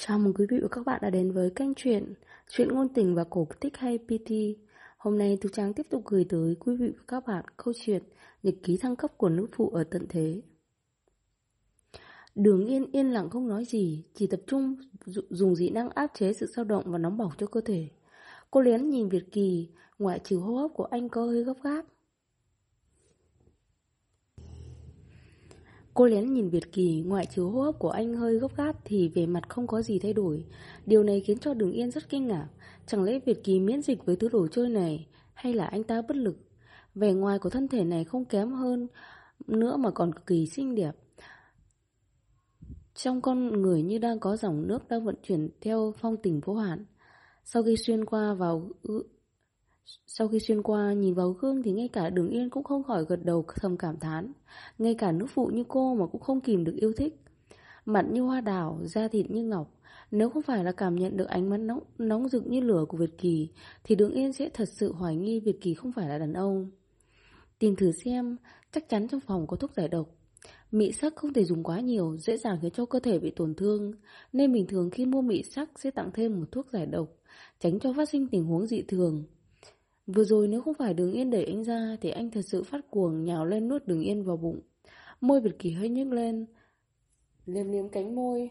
Chào mừng quý vị và các bạn đã đến với kênh Chuyện ngôn tình và cổ tích hay PT. Hôm nay Tú Trang tiếp tục gửi tới quý vị và các bạn câu chuyện Nhật ký thăng cấp của nữ phụ ở tận thế. Đường Yên yên lặng không nói gì, chỉ tập trung dùng dị năng áp chế sự dao động và nóng bỏng cho cơ thể. Cô lén nhìn Việt Kỳ, ngoại trừ hô hấp của anh có hơi gấp gáp. Cô lén nhìn Việt Kỳ, ngoại trừ hô hấp của anh hơi gấp gáp thì về mặt không có gì thay đổi. Điều này khiến cho Đường Yên rất kinh ngạc. Chẳng lẽ Việt Kỳ miễn dịch với thứ đồ chơi này, hay là anh ta bất lực? Vẻ ngoài của thân thể này không kém hơn nữa mà còn cực kỳ xinh đẹp. Trong con người như đang có dòng nước đang vận chuyển theo phong tình vô hạn. Sau khi xuyên qua nhìn vào gương thì ngay cả Đường Yên cũng không khỏi gật đầu thầm cảm thán. Ngay cả nữ phụ như cô mà cũng không kìm được yêu thích. Mặt như hoa đào, da thịt như ngọc. Nếu không phải là cảm nhận được ánh mắt nóng rực như lửa của Việt Kỳ thì Đường Yên sẽ thật sự hoài nghi Việt Kỳ không phải là đàn ông. Tìm thử xem, chắc chắn trong phòng có thuốc giải độc. Mị sắc không thể dùng quá nhiều, dễ dàng khiến cho cơ thể bị tổn thương, nên bình thường khi mua mị sắc sẽ tặng thêm một thuốc giải độc, tránh cho phát sinh tình huống dị thường. Vừa rồi nếu không phải Đường Yên đẩy anh ra thì anh thật sự phát cuồng nhào lên nuốt Đường Yên vào bụng. Môi Việt Kỳ hơi nhếch lên, liếm liếm cánh môi,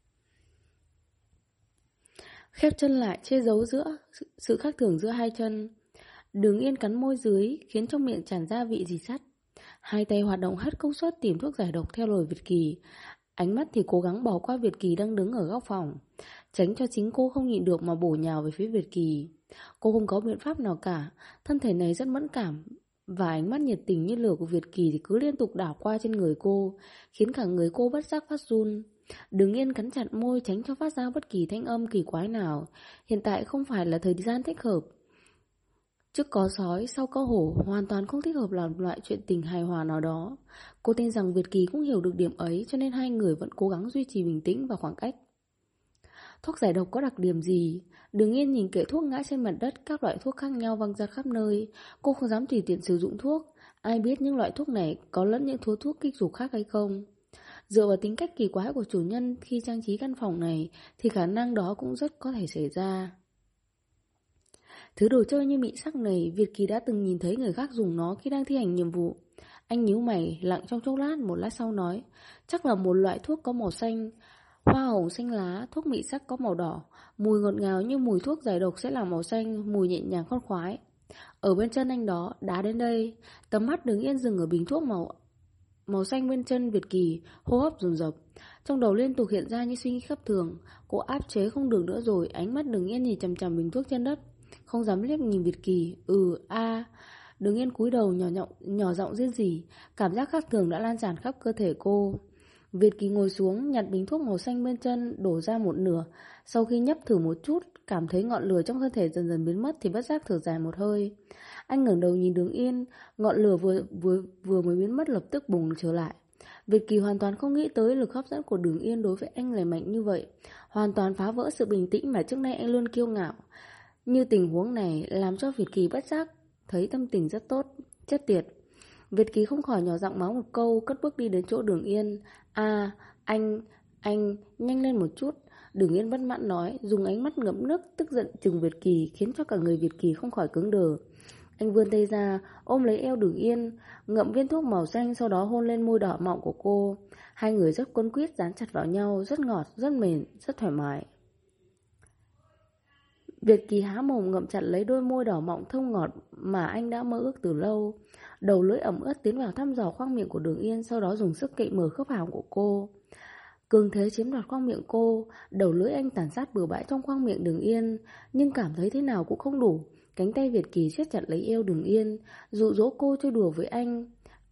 khép chân lại che giấu giữa sự khác thường giữa hai chân. Đường Yên cắn môi dưới khiến trong miệng tràn ra vị gì sắt. Hai tay hoạt động hết công suất tìm thuốc giải độc theo lời Việt Kỳ. Ánh mắt thì cố gắng bỏ qua Việt Kỳ đang đứng ở góc phòng, tránh cho chính cô không nhịn được mà bổ nhào về phía Việt Kỳ. Cô không có biện pháp nào cả, thân thể này rất mẫn cảm, và ánh mắt nhiệt tình như lửa của Việt Kỳ thì cứ liên tục đảo qua trên người cô, khiến cả người cô bất giác phát run. Đường Yên cắn chặt môi tránh cho phát ra bất kỳ thanh âm kỳ quái nào. Hiện tại không phải là thời gian thích hợp. Trước có sói, sau có hổ, hoàn toàn không thích hợp làm loại chuyện tình hài hòa nào đó. Cô tin rằng Việt Kỳ cũng hiểu được điểm ấy, cho nên hai người vẫn cố gắng duy trì bình tĩnh và khoảng cách. Thuốc giải độc có đặc điểm gì? Đường Yên nhìn kệ thuốc ngã trên mặt đất, các loại thuốc khác nhau văng ra khắp nơi. Cô không dám tùy tiện sử dụng thuốc. Ai biết những loại thuốc này có lẫn những thuốc kích dục khác hay không? Dựa vào tính cách kỳ quái của chủ nhân khi trang trí căn phòng này thì khả năng đó cũng rất có thể xảy ra. Thứ đồ chơi như mị sắc này, Việt Kỳ đã từng nhìn thấy người khác dùng nó khi đang thi hành nhiệm vụ. Anh nhíu mày, lặng trong chốc lát, một lát sau nói, chắc là một loại thuốc có màu xanh, hoa hồng xanh lá, thuốc mị sắc có màu đỏ. Mùi ngọt ngào như mùi thuốc giải độc sẽ là màu xanh, mùi nhẹ nhàng khoan khoái. Ở bên chân anh đó, đá đến đây. Tầm mắt Đứng Yên dừng ở bình thuốc màu xanh bên chân Việt Kỳ, hô hấp dồn dập. Trong đầu liên tục hiện ra những suy nghĩ khắp thường. Cô áp chế không được nữa rồi, ánh mắt Đứng Yên nhìn chằm chằm bình thuốc trên đất, không dám liếc nhìn Việt Kỳ. Đứng Yên cúi đầu nhỏ giọng rên rỉ. Cảm giác khác thường đã lan tràn khắp cơ thể cô. Việt Kỳ ngồi xuống, nhặt bình thuốc màu xanh bên chân, đổ ra một nửa. Sau khi nhấp thử một chút, cảm thấy ngọn lửa trong cơ thể dần dần biến mất thì bất giác thở dài một hơi. Anh ngẩng đầu nhìn Đường Yên, ngọn lửa vừa mới biến mất lập tức bùng trở lại. Việt Kỳ hoàn toàn không nghĩ tới lực hấp dẫn của Đường Yên đối với anh lại mạnh như vậy, hoàn toàn phá vỡ sự bình tĩnh mà trước nay anh luôn kiêu ngạo. Như tình huống này làm cho Việt Kỳ bất giác thấy tâm tình rất tốt, chết tiệt. Việt Kỳ không khỏi nhỏ giọng mắng một câu, cất bước đi đến chỗ Đường Yên. Anh, nhanh lên một chút. Đường Yên bất mãn nói, dùng ánh mắt ngậm nước tức giận chừng Việt Kỳ, khiến cho cả người Việt Kỳ không khỏi cứng đờ. Anh vươn tay ra, ôm lấy eo Đường Yên, ngậm viên thuốc màu xanh, sau đó hôn lên môi đỏ mọng của cô. Hai người rất quấn quýt dán chặt vào nhau, rất ngọt, rất mềm, rất thoải mái. Việt Kỳ há mồm ngậm chặt lấy đôi môi đỏ mọng thơm ngọt mà anh đã mơ ước từ lâu. Đầu lưỡi ẩm ướt tiến vào thăm dò khoang miệng của Đường Yên, sau đó dùng sức cậy mở khớp hàm của cô. Cường thế chiếm đoạt khoang miệng cô, đầu lưỡi anh tàn sát bừa bãi trong khoang miệng Đường Yên, nhưng cảm thấy thế nào cũng không đủ. Cánh tay Việt Kỳ siết chặt lấy eo Đường Yên, dụ dỗ cô chơi đùa với anh.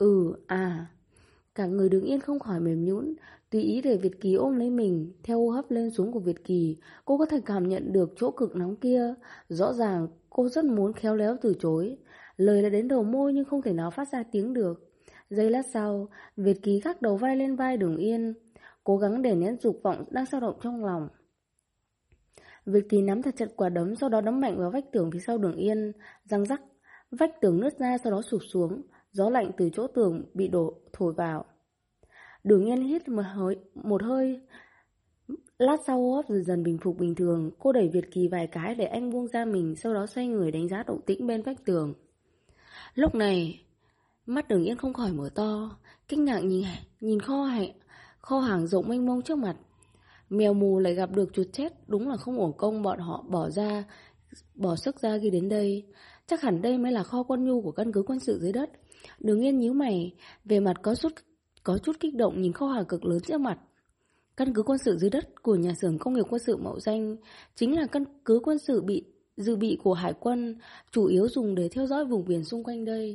Cả người Đường Yên không khỏi mềm nhũn, tùy ý để Việt Kỳ ôm lấy mình. Theo hô hấp lên xuống của Việt Kỳ, cô có thể cảm nhận được chỗ cực nóng kia. Rõ ràng cô rất muốn khéo léo từ chối. Lời đã đến đầu môi nhưng không thể nào phát ra tiếng được. Giây lát sau, Việt Kỳ gác đầu vai lên vai Đường Yên, cố gắng đè nén dục vọng đang dao động trong lòng. Việt Kỳ nắm thật chặt quả đấm, sau đó đấm mạnh vào vách tường phía sau Đường Yên. Răng rắc, vách tường nứt ra sau đó sụp xuống. Gió lạnh từ chỗ tường bị thổi vào. Đường Yên hít một hơi Lát sau hô hấp dần dần bình phục bình thường, cô đẩy Việt Kỳ vài cái để anh buông ra mình, sau đó xoay người đánh giá động tĩnh bên vách tường. Lúc này, mắt Đường Yên không khỏi mở to, kinh ngạc nhìn kho hàng rộng mênh mông trước mặt. Mèo mù lại gặp được chuột chết, đúng là không uổng công bọn họ bỏ sức ra khi đến đây. Chắc hẳn đây mới là kho quân nhu của căn cứ quân sự dưới đất. Đường Yên nhíu mày, về mặt có chút kích động nhìn kho hàng cực lớn trước mặt. Căn cứ quân sự dưới đất của nhà xưởng công nghiệp quân sự Mậu Danh chính là căn cứ quân sự dự bị của hải quân, chủ yếu dùng để theo dõi vùng biển xung quanh đây.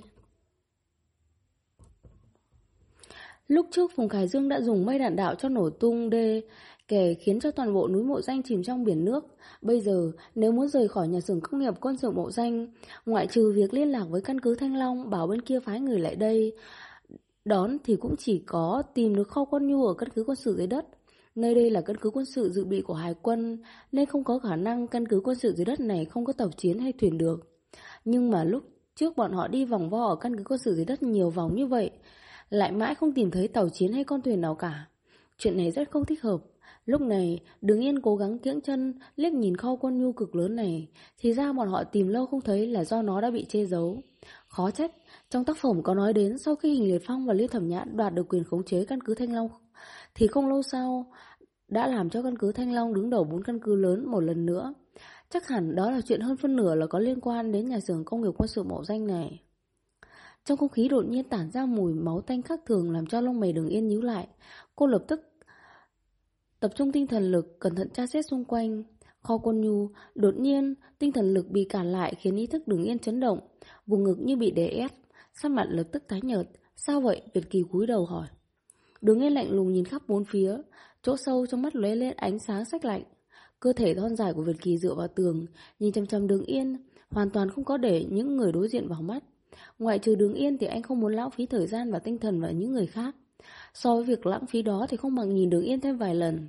Lúc trước Phùng Khải Dương đã dùng mây đạn đạo cho nổ tung đê kè khiến cho toàn bộ núi Mộ Danh chìm trong biển nước. Bây giờ nếu muốn rời khỏi nhà xưởng công nghiệp quân sự Mộ Danh, ngoại trừ việc liên lạc với căn cứ Thanh Long bảo bên kia phái người lại đây đón thì cũng chỉ có tìm được kho quân nhu ở căn cứ quân sự dưới đất. Nơi đây là căn cứ quân sự dự bị của hải quân nên không có khả năng căn cứ quân sự dưới đất này không có tàu chiến hay thuyền được. Nhưng mà lúc trước bọn họ đi vòng vo ở căn cứ quân sự dưới đất nhiều vòng như vậy, lại mãi không tìm thấy tàu chiến hay con thuyền nào cả. Chuyện này rất không thích hợp. Lúc này, Đường Yên cố gắng kiễng chân liếc nhìn kho quân nhu cực lớn này, thì ra bọn họ tìm lâu không thấy là do nó đã bị che giấu. Khó trách, trong tác phẩm có nói đến sau khi Hình Liệt Phong và Lưu Thẩm Nhã đoạt được quyền khống chế căn cứ Thanh Long, thì không lâu sau đã làm cho căn cứ Thanh Long đứng đầu 4 căn cứ lớn một lần nữa. Chắc hẳn đó là chuyện hơn phân nửa là có liên quan đến nhà xưởng công nghiệp quân sự Mậu Danh này. Trong không khí đột nhiên tản ra mùi máu tanh khác thường làm cho lông mày Đường Yên nhíu lại. Cô lập tức tập trung tinh thần lực, cẩn thận tra xét xung quanh. Kho quân nhu, đột nhiên tinh thần lực bị cản lại khiến ý thức Đường Yên chấn động, vùng ngực như bị đè ép, sắc mặt lập tức tái nhợt. Sao vậy? Việt Kỳ cúi đầu hỏi. Đường Yên lạnh lùng nhìn khắp bốn phía, chỗ sâu trong mắt lóe lên ánh sáng sắc lạnh. Cơ thể thon dài của Việt Kỳ dựa vào tường, nhìn chằm chằm Đường Yên, hoàn toàn không có để những người đối diện vào mắt. Ngoại trừ Đường Yên thì anh không muốn lãng phí thời gian và tinh thần vào những người khác. So với việc lãng phí đó thì không bằng nhìn Đường Yên thêm vài lần.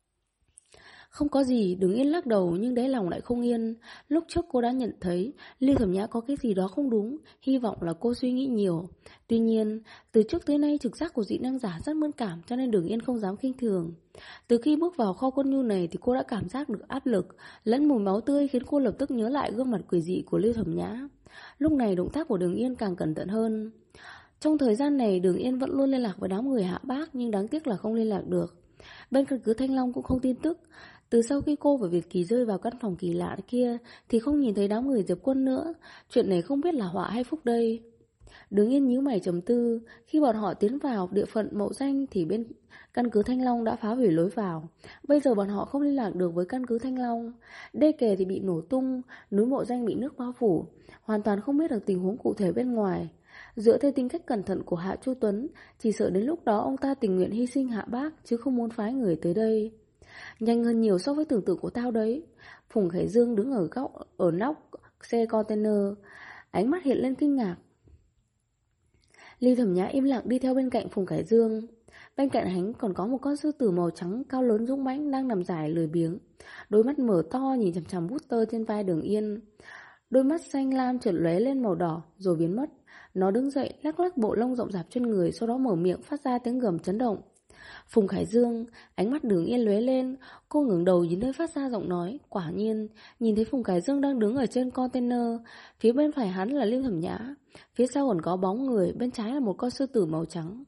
Không có gì, Đường Yên lắc đầu nhưng đáy lòng lại không yên. Lúc trước cô đã nhận thấy Lưu Thẩm Nhã có cái gì đó không đúng, hy vọng là cô suy nghĩ nhiều. Tuy nhiên, từ trước tới nay trực giác của dị năng giả rất mẫn cảm cho nên Đường Yên không dám khinh thường. Từ khi bước vào kho quân nhu này thì cô đã cảm giác được áp lực, lẫn mùi máu tươi khiến cô lập tức nhớ lại gương mặt quỷ dị của Lưu Thẩm Nhã. Lúc này động tác của Đường Yên càng cẩn thận hơn. Trong thời gian này Đường Yên vẫn luôn liên lạc với đám người Hạ Bác nhưng đáng tiếc là không liên lạc được. Bên căn cứ Thanh Long cũng không tin tức. Từ sau khi cô và Việt Kỳ rơi vào căn phòng kỳ lạ kia thì không nhìn thấy đám người Diệp Quân nữa. Chuyện này không biết là họa hay phúc đây. Đường Yên nhíu mày trầm tư. Khi bọn họ tiến vào địa phận Mậu Danh thì bên căn cứ Thanh Long đã phá hủy lối vào. Bây giờ bọn họ không liên lạc được với căn cứ Thanh Long. Đê kè thì bị nổ tung, núi Mậu Danh bị nước bao phủ, hoàn toàn không biết được tình huống cụ thể bên ngoài. Dựa theo tính cách cẩn thận của Hạ Chu Tuấn, chỉ sợ đến lúc đó ông ta tình nguyện hy sinh Hạ Bác chứ không muốn phái người tới đây. Nhanh hơn nhiều so với tưởng tượng của tao đấy. Phùng Khải Dương đứng ở nóc xe container, ánh mắt hiện lên kinh ngạc. Ly Thẩm Nhã im lặng đi theo bên cạnh Phùng Khải Dương. Bên cạnh hắn còn có một con sư tử màu trắng cao lớn dũng mãnh đang nằm dài lười biếng, đôi mắt mở to nhìn chằm chằm booster trên vai Đường Yên. Đôi mắt xanh lam chợt lóe lên màu đỏ rồi biến mất. Nó đứng dậy lắc lắc bộ lông rộng rạp trên người, sau đó mở miệng phát ra tiếng gầm chấn động. Phùng Khải Dương, ánh mắt Đường Yên lóe lên, cô ngẩng đầu nhìn nơi phát ra giọng nói, quả nhiên nhìn thấy Phùng Khải Dương đang đứng ở trên container, phía bên phải hắn là Lưu Thẩm Nhã, phía sau còn có bóng người, bên trái là một con sư tử màu trắng.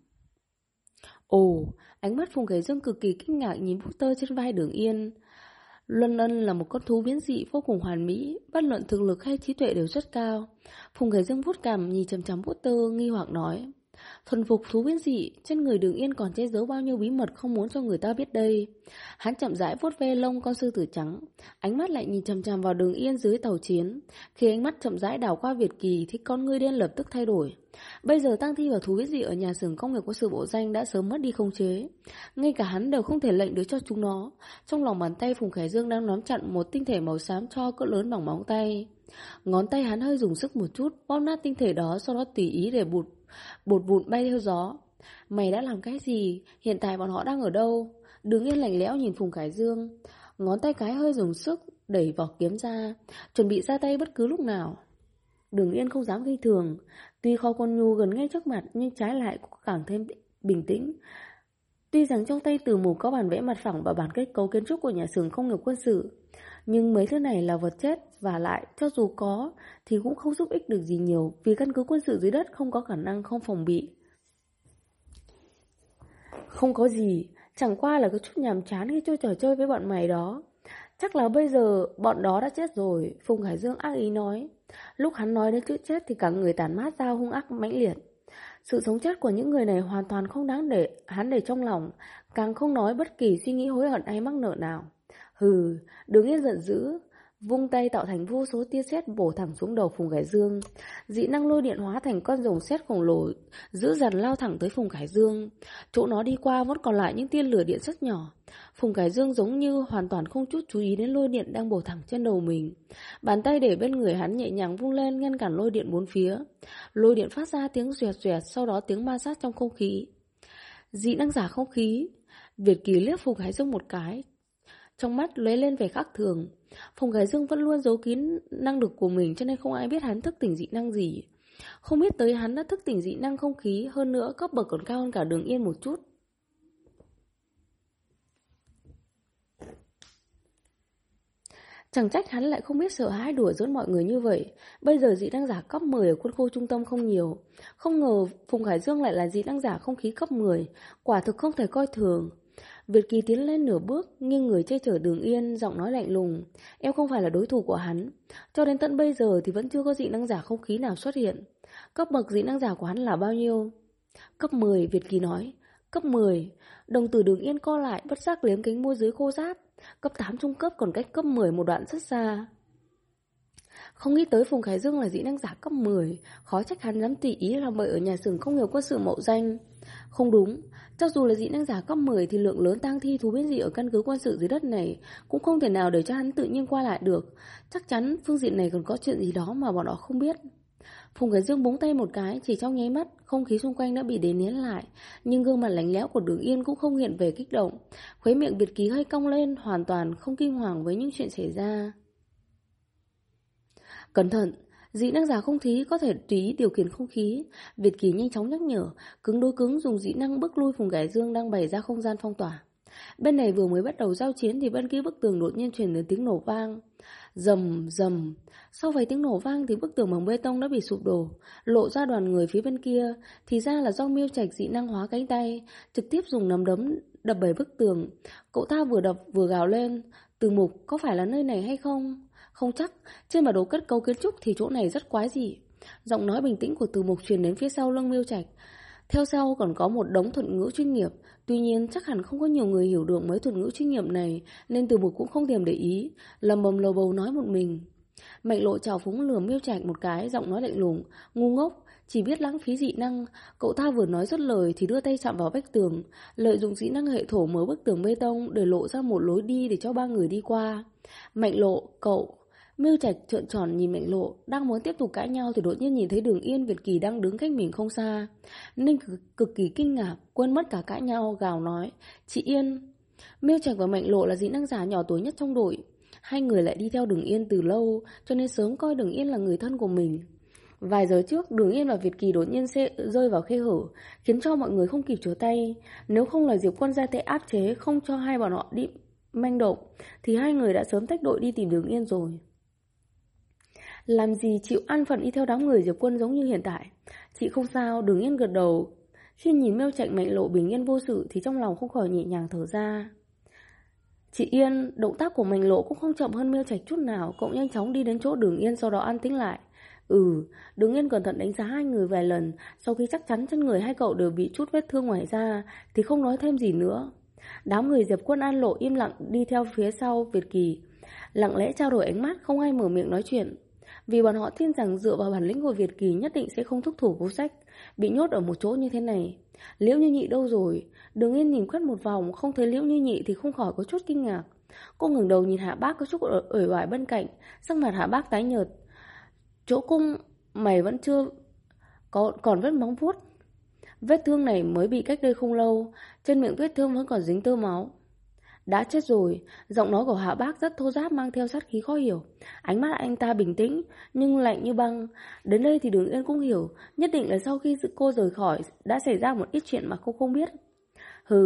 Ồ, ánh mắt Phùng Khải Dương cực kỳ kinh ngạc nhìn booster trên vai Đường Yên. Luân Ân là một con thú biến dị vô cùng hoàn mỹ, bất luận thực lực hay trí tuệ đều rất cao. Phùng Khải Dương vuốt cằm nhìn chằm chằm booster nghi hoặc nói. Thuần phục thú biến dị, trên người Đường Yên còn che giấu bao nhiêu bí mật không muốn cho người ta biết đây. Hắn chậm rãi vuốt ve lông con sư tử trắng, ánh mắt lại nhìn chằm chằm vào Đường Yên dưới tàu chiến. Khi ánh mắt chậm rãi đảo qua Việt Kỳ thì con ngươi đen lập tức thay đổi. Bây giờ tang thi và thú biến dị ở nhà xưởng công nghiệp của sự bộ danh đã sớm mất đi khống chế. Ngay cả hắn đều không thể lệnh được cho chúng nó. Trong lòng bàn tay Phùng Khải Dương đang nắm chặn một tinh thể màu xám cho cỡ lớn bằng móng tay. Ngón tay hắn hơi dùng sức một chút, bóp nát tinh thể đó, sau đó tùy ý để bột vụn bay theo gió. Mày đã làm cái gì? Hiện tại bọn họ đang ở đâu? Đường Yên lạnh lẽo nhìn Phùng Khải Dương, ngón tay cái hơi dùng sức đẩy vỏ kiếm ra, chuẩn bị ra tay bất cứ lúc nào. Đường Yên không dám khinh thường. Tuy kho con nhu gần ngay trước mặt nhưng trái lại cũng càng thêm bình tĩnh. Tuy rằng trong tay Từ Mục có bản vẽ mặt phẳng và bản kết cấu kiến trúc của nhà xưởng công nghiệp quân sự, nhưng mấy thứ này là vật chết, và lại cho dù có thì cũng không giúp ích được gì nhiều, vì căn cứ quân sự dưới đất không có khả năng không phòng bị. Không có gì, chẳng qua là có chút nhàm chán khi chơi trò chơi với bọn mày đó. Chắc là bây giờ bọn đó đã chết rồi, Phùng Khải Dương ác ý nói. Lúc hắn nói đến chữ chết thì cả người tản mát ra hung ác mãnh liệt. Sự sống chết của những người này hoàn toàn không đáng để hắn để trong lòng, càng không nói bất kỳ suy nghĩ hối hận hay mắc nợ nào. Hừ, Đường Yên giận dữ, vung tay tạo thành vô số tia sét bổ thẳng xuống đầu Phùng Khải Dương. Dị năng lôi điện hóa thành con rồng sét khổng lồ, dữ dằn lao thẳng tới Phùng Khải Dương. Chỗ nó đi qua vẫn còn lại những tia lửa điện rất nhỏ. Phùng Khải Dương giống như hoàn toàn không chút chú ý đến lôi điện đang bổ thẳng trên đầu mình. Bàn tay để bên người hắn nhẹ nhàng vung lên ngăn cản lôi điện bốn phía. Lôi điện phát ra tiếng xoẹt xoẹt, sau đó tiếng ma sát trong không khí. Dị năng giả không khí. Việt Kỳ liếc Phùng Khải Dương một cái, trong mắt lóe lên vẻ khác thường. Phùng Khải Dương vẫn luôn giấu kín năng lực của mình, cho nên không ai biết hắn thức tỉnh dị năng gì. Không biết tới hắn đã thức tỉnh dị năng không khí, hơn nữa cấp bậc còn cao hơn cả Đường Yên một chút. Chẳng trách hắn lại không biết sợ hãi đùa giỡn mọi người như vậy. Bây giờ dị năng giả cấp 10 ở quân khu trung tâm không nhiều. Không ngờ Phùng Khải Dương lại là dị năng giả không khí cấp 10, quả thực không thể coi thường. Việt Kỳ tiến lên nửa bước, nghiêng người che chở Đường Yên, giọng nói lạnh lùng. Em không phải là đối thủ của hắn. Cho đến tận bây giờ thì vẫn chưa có dị năng giả không khí nào xuất hiện. Cấp bậc dị năng giả của hắn là bao nhiêu? Cấp 10, Việt Kỳ nói. Cấp 10, đồng tử Đường Yên co lại, bất giác liếm cánh môi dưới khô ráp. Cấp 8 trung cấp còn cách cấp 10 một đoạn rất xa. Không nghĩ tới Phùng Khải Dương là dị năng giả cấp 10, khó trách hắn dám tùy ý làm bậy ở nhà xưởng công nghiệp quân sự Mậu Danh. Không đúng, cho dù là dị năng giả cấp 10 thì lượng lớn tang thi thú biến dị ở căn cứ quân sự dưới đất này cũng không thể nào để cho hắn tự nhiên qua lại được. Chắc chắn phương diện này còn có chuyện gì đó mà bọn họ không biết. Phùng Khải Dương búng tay một cái, chỉ trong nháy mắt, không khí xung quanh đã bị đè nén lại, nhưng gương mặt lạnh lẽo của Đường Yên cũng không hiện về kích động. Khóe miệng Việt Ký hơi cong lên, hoàn toàn không kinh hoàng với những chuyện xảy ra. Cẩn thận, dị năng giả không khí có thể tùy ý điều khiển không khí. Việt Kỳ nhanh chóng nhắc nhở, cứng đối cứng dùng dị năng bức lui Phùng Khải Dương đang bày ra không gian phong tỏa. Bên này vừa mới bắt đầu giao chiến thì bên kia bức tường đột nhiên truyền đến tiếng nổ vang. Rầm rầm. Sau vài tiếng nổ vang thì bức tường bằng bê tông đã bị sụp đổ, lộ ra đoàn người phía bên kia. Thì ra là do Miêu Trạch dị năng hóa cánh tay, trực tiếp dùng nắm đấm đập bể bức tường. Cậu ta vừa đập vừa gào lên, Từ Mục, có phải là nơi này hay không? Không chắc, trên bản đồ kết cấu kiến trúc thì chỗ này rất quái dị. Giọng nói bình tĩnh của Từ Mục truyền đến phía sau lưng Miêu Trạch. Theo sau còn có một đống thuật ngữ chuyên nghiệp. Tuy nhiên chắc hẳn không có nhiều người hiểu được mấy thuật ngữ chuyên nghiệp này, nên Từ Mục cũng không thèm để ý, lầm bầm lầu bầu nói một mình. Mạnh Lộ trào phúng lườm Miêu Trạch một cái, giọng nói lạnh lùng, ngu ngốc, chỉ biết lãng phí dị năng. Cậu ta vừa nói dứt lời thì đưa tay chạm vào vách tường, lợi dụng dị năng hệ thổ mở bức tường bê tông để lộ ra một lối đi để cho ba người đi qua. Mạnh Lộ, cậu... Miêu Trạch trợn tròn nhìn Mạnh Lộ, đang muốn tiếp tục cãi nhau thì đột nhiên nhìn thấy Đường Yên, Việt Kỳ đang đứng cách mình không xa. Ninh cực kỳ kinh ngạc, quên mất cả cãi nhau, gào nói, chị Yên. Miêu Trạch và Mạnh Lộ là dị năng giả nhỏ tuổi nhất trong đội. Hai người lại đi theo Đường Yên từ lâu, cho nên sớm coi Đường Yên là người thân của mình. Vài giờ trước, Đường Yên và Việt Kỳ đột nhiên rơi vào khe hở, khiến cho mọi người không kịp trở tay. Nếu không là Diệp Quân ra tay áp chế, không cho hai bọn họ đi manh động, thì hai người đã sớm tách đội đi tìm Đường Yên rồi. Làm gì chịu ăn phận đi theo đám người Diệp Quân giống như hiện tại. Chị không sao, Đường Yên gật đầu. Khi nhìn Miêu Trạch Mạnh Lộ bình yên vô sự thì trong lòng không khỏi nhẹ nhàng thở ra. Chị Yên, động tác của Mạnh Lộ cũng không chậm hơn Miêu Trạch chút nào. Cậu nhanh chóng đi đến chỗ Đường Yên, sau đó an tĩnh lại. Đường Yên cẩn thận đánh giá hai người vài lần. Sau khi chắc chắn trên người hai cậu đều bị chút vết thương ngoài da thì không nói thêm gì nữa. Đám người Diệp Quân An Lộ im lặng đi theo phía sau Việt Kỳ, lặng lẽ trao đổi ánh mắt, không ai mở miệng nói chuyện. Vì bọn họ tin rằng dựa vào bản lĩnh của Việt Kỳ nhất định sẽ không thúc thủ vô sách, bị nhốt ở một chỗ như thế này. Liễu Như Nhị đâu rồi? Đường Yên nhìn quét một vòng, không thấy Liễu Như Nhị thì không khỏi có chút kinh ngạc. Cô ngẩng đầu nhìn Hạ Bác có chút uể oải bên cạnh, sắc mặt Hạ Bác tái nhợt. Chỗ cung mày vẫn chưa còn vết móng vuốt. Vết thương này mới bị cách đây không lâu, trên miệng vết thương vẫn còn dính tơ máu. Đã chết rồi. Giọng nói của Hạ Bác rất thô ráp, mang theo sát khí khó hiểu. Ánh mắt anh ta bình tĩnh nhưng lạnh như băng. Đến đây thì Đường Yên cũng hiểu, nhất định là sau khi cô rời khỏi đã xảy ra một ít chuyện mà cô không biết.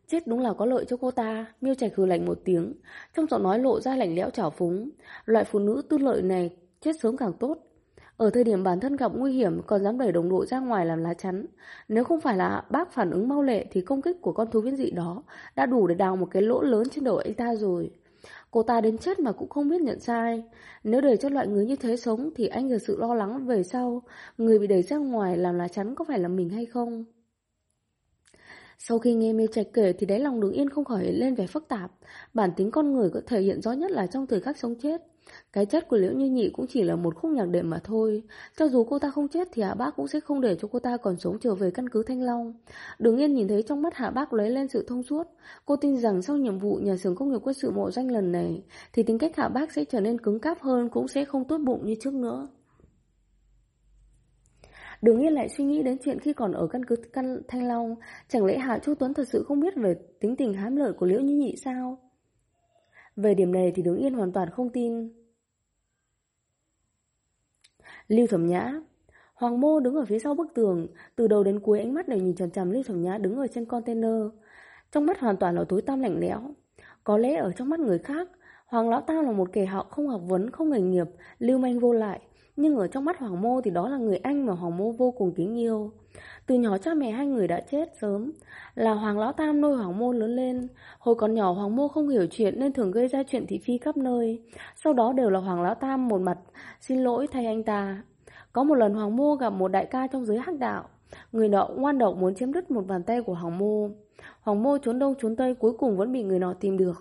Chết đúng là có lợi cho cô ta. Miêu Trạch hừ lạnh một tiếng, trong giọng nói lộ ra lạnh lẽo trào phúng. Loại phụ nữ tư lợi này chết sớm càng tốt. Ở thời điểm bản thân gặp nguy hiểm còn dám đẩy đồng đội ra ngoài làm lá chắn. Nếu không phải là bác phản ứng mau lẹ thì công kích của con thú biến dị đó đã đủ để đào một cái lỗ lớn trên đầu anh ta rồi. Cô ta đến chết mà cũng không biết nhận sai. Nếu để cho loại người như thế sống thì anh thật sự lo lắng về sau người bị đẩy ra ngoài làm lá chắn có phải là mình hay không. Sau khi nghe Miêu Trạch kể thì đáy lòng Đường Yên không khỏi lên vẻ phức tạp. Bản tính con người có thể hiện rõ nhất là trong thời khắc sống chết. Cái chết của Liễu Như Nhị cũng chỉ là một khúc nhạc đệm mà thôi. Cho dù cô ta không chết thì Hạ Bác cũng sẽ không để cho cô ta còn sống trở về căn cứ Thanh Long. Đường Yên nhìn thấy trong mắt Hạ Bác lóe lên sự thông suốt. Cô tin rằng sau nhiệm vụ nhà xưởng công nghiệp quân sự mộ danh lần này thì tính cách Hạ Bác sẽ trở nên cứng cáp hơn, cũng sẽ không tốt bụng như trước nữa. Đường Yên lại suy nghĩ đến chuyện khi còn ở căn cứ Thanh Long, chẳng lẽ Hạ Chu Tuấn thật sự không biết về tính tình hám lợi của Liễu Như Nhị sao? Về điểm này thì Đường Yên hoàn toàn không tin. Lưu Thẩm Nhã. Hoàng Mô đứng ở phía sau bức tường, từ đầu đến cuối ánh mắt đều nhìn chằm chằm Lưu Thẩm Nhã đứng ở trên container. Trong mắt hoàn toàn là tối tăm lạnh lẽo. Có lẽ ở trong mắt người khác, Hoàng Lão Tam là một kẻ họ không học vấn, không nghề nghiệp, lưu manh vô lại. Nhưng ở trong mắt Hoàng Mô thì đó là người anh mà Hoàng Mô vô cùng kính yêu. Từ nhỏ cha mẹ hai người đã chết sớm, là Hoàng Lão Tam nuôi Hoàng Mô lớn lên. Hồi còn nhỏ Hoàng Mô không hiểu chuyện nên thường gây ra chuyện thị phi khắp nơi. Sau đó đều là Hoàng Lão Tam một mặt xin lỗi thay anh ta. Có một lần Hoàng Mô gặp một đại ca trong giới hắc đạo. Người nọ ngoan độc muốn chiếm đứt một bàn tay của Hoàng Mô. Hoàng Mô trốn đông trốn tây cuối cùng vẫn bị người nọ tìm được.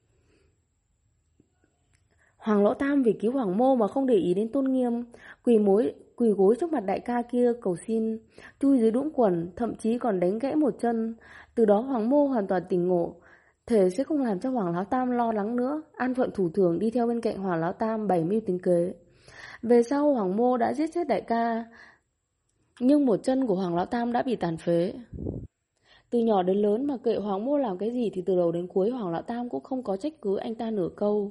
Hoàng Lão Tam vì cứu Hoàng Mô mà không để ý đến tôn nghiêm, quỳ gối trước mặt đại ca kia cầu xin, chui dưới đũng quần, thậm chí còn đánh gãy một chân. Từ đó Hoàng Mô hoàn toàn tỉnh ngộ, thể sẽ không làm cho Hoàng Lão Tam lo lắng nữa, an phận thủ thường đi theo bên cạnh Hoàng Lão Tam bày mưu tính kế. Về sau Hoàng Mô đã giết chết đại ca, nhưng một chân của Hoàng Lão Tam đã bị tàn phế. Từ nhỏ đến lớn mà kệ Hoàng Mô làm cái gì thì từ đầu đến cuối Hoàng Lão Tam cũng không có trách cứ anh ta nửa câu.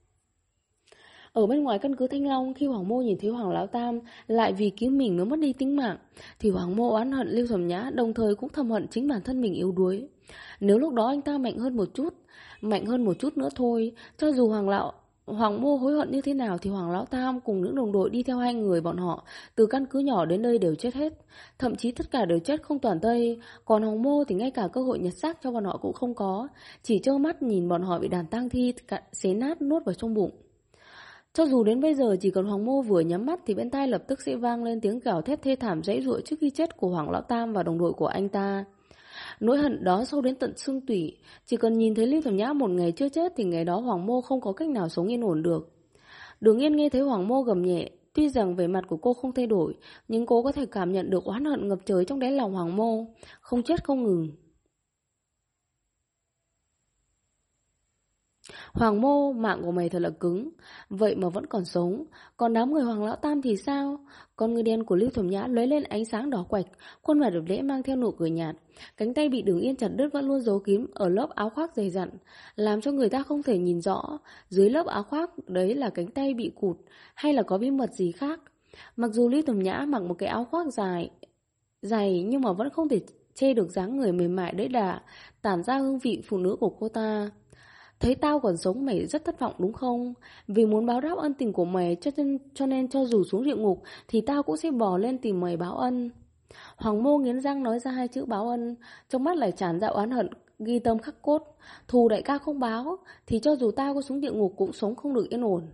Ở bên ngoài căn cứ Thanh Long, khi Hoàng Mô nhìn thấy Hoàng Lão Tam lại vì cứu mình mà mất đi tính mạng, thì Hoàng Mô oán hận Lưu Thẩm Nhã, đồng thời cũng thầm hận chính bản thân mình yếu đuối. Nếu lúc đó anh ta mạnh hơn một chút nữa thôi, cho dù Hoàng Mô hối hận như thế nào thì Hoàng Lão Tam cùng những đồng đội đi theo hai người bọn họ từ căn cứ nhỏ đến đây đều chết hết, thậm chí tất cả đều chết không toàn thây. Còn Hoàng Mô thì ngay cả cơ hội nhặt xác cho bọn họ cũng không có, chỉ trơ mắt nhìn bọn họ bị đàn tang thi xé nát nuốt vào trong bụng. Cho dù đến bây giờ chỉ cần Hoàng Mô vừa nhắm mắt thì bên tai lập tức sẽ vang lên tiếng gào thét thê thảm dãy dụa trước khi chết của Hoàng Lão Tam và đồng đội của anh ta. Nỗi hận đó sâu đến tận xương tủy, chỉ cần nhìn thấy Lưu Thẩm Nhã một ngày chưa chết thì ngày đó Hoàng Mô không có cách nào sống yên ổn được. Đường Yên nghe thấy Hoàng Mô gầm nhẹ, tuy rằng vẻ mặt của cô không thay đổi, nhưng cô có thể cảm nhận được oán hận ngập trời trong đáy lòng Hoàng Mô, không chết không ngừng. Hoàng Mô, mạng của mày thật là cứng, vậy mà vẫn còn sống. Còn đám người Hoàng Lão Tam thì sao? Con người đen của Lưu Thẩm Nhã lóe lên ánh sáng đỏ quạch, khuôn mặt đẹp đẽ mang theo nụ cười nhạt. Cánh tay bị Đường Yên chặt đứt vẫn luôn giấu kín ở lớp áo khoác dày dặn, làm cho người ta không thể nhìn rõ dưới lớp áo khoác đấy là cánh tay bị cụt hay là có bí mật gì khác. Mặc dù Lưu Thẩm Nhã mặc một cái áo khoác dày nhưng mà vẫn không thể che được dáng người mềm mại đẫy đà, tản ra hương vị phụ nữ của cô ta. Thấy tao còn sống mày rất thất vọng đúng không? Vì muốn báo đáp ân tình của mày cho nên cho dù xuống địa ngục thì tao cũng sẽ bò lên tìm mày báo ân. Hoàng Mô nghiến răng nói ra hai chữ báo ân, trong mắt lại tràn ra oán hận, ghi tâm khắc cốt. Thù đại ca không báo thì cho dù tao có xuống địa ngục cũng sống không được yên ổn.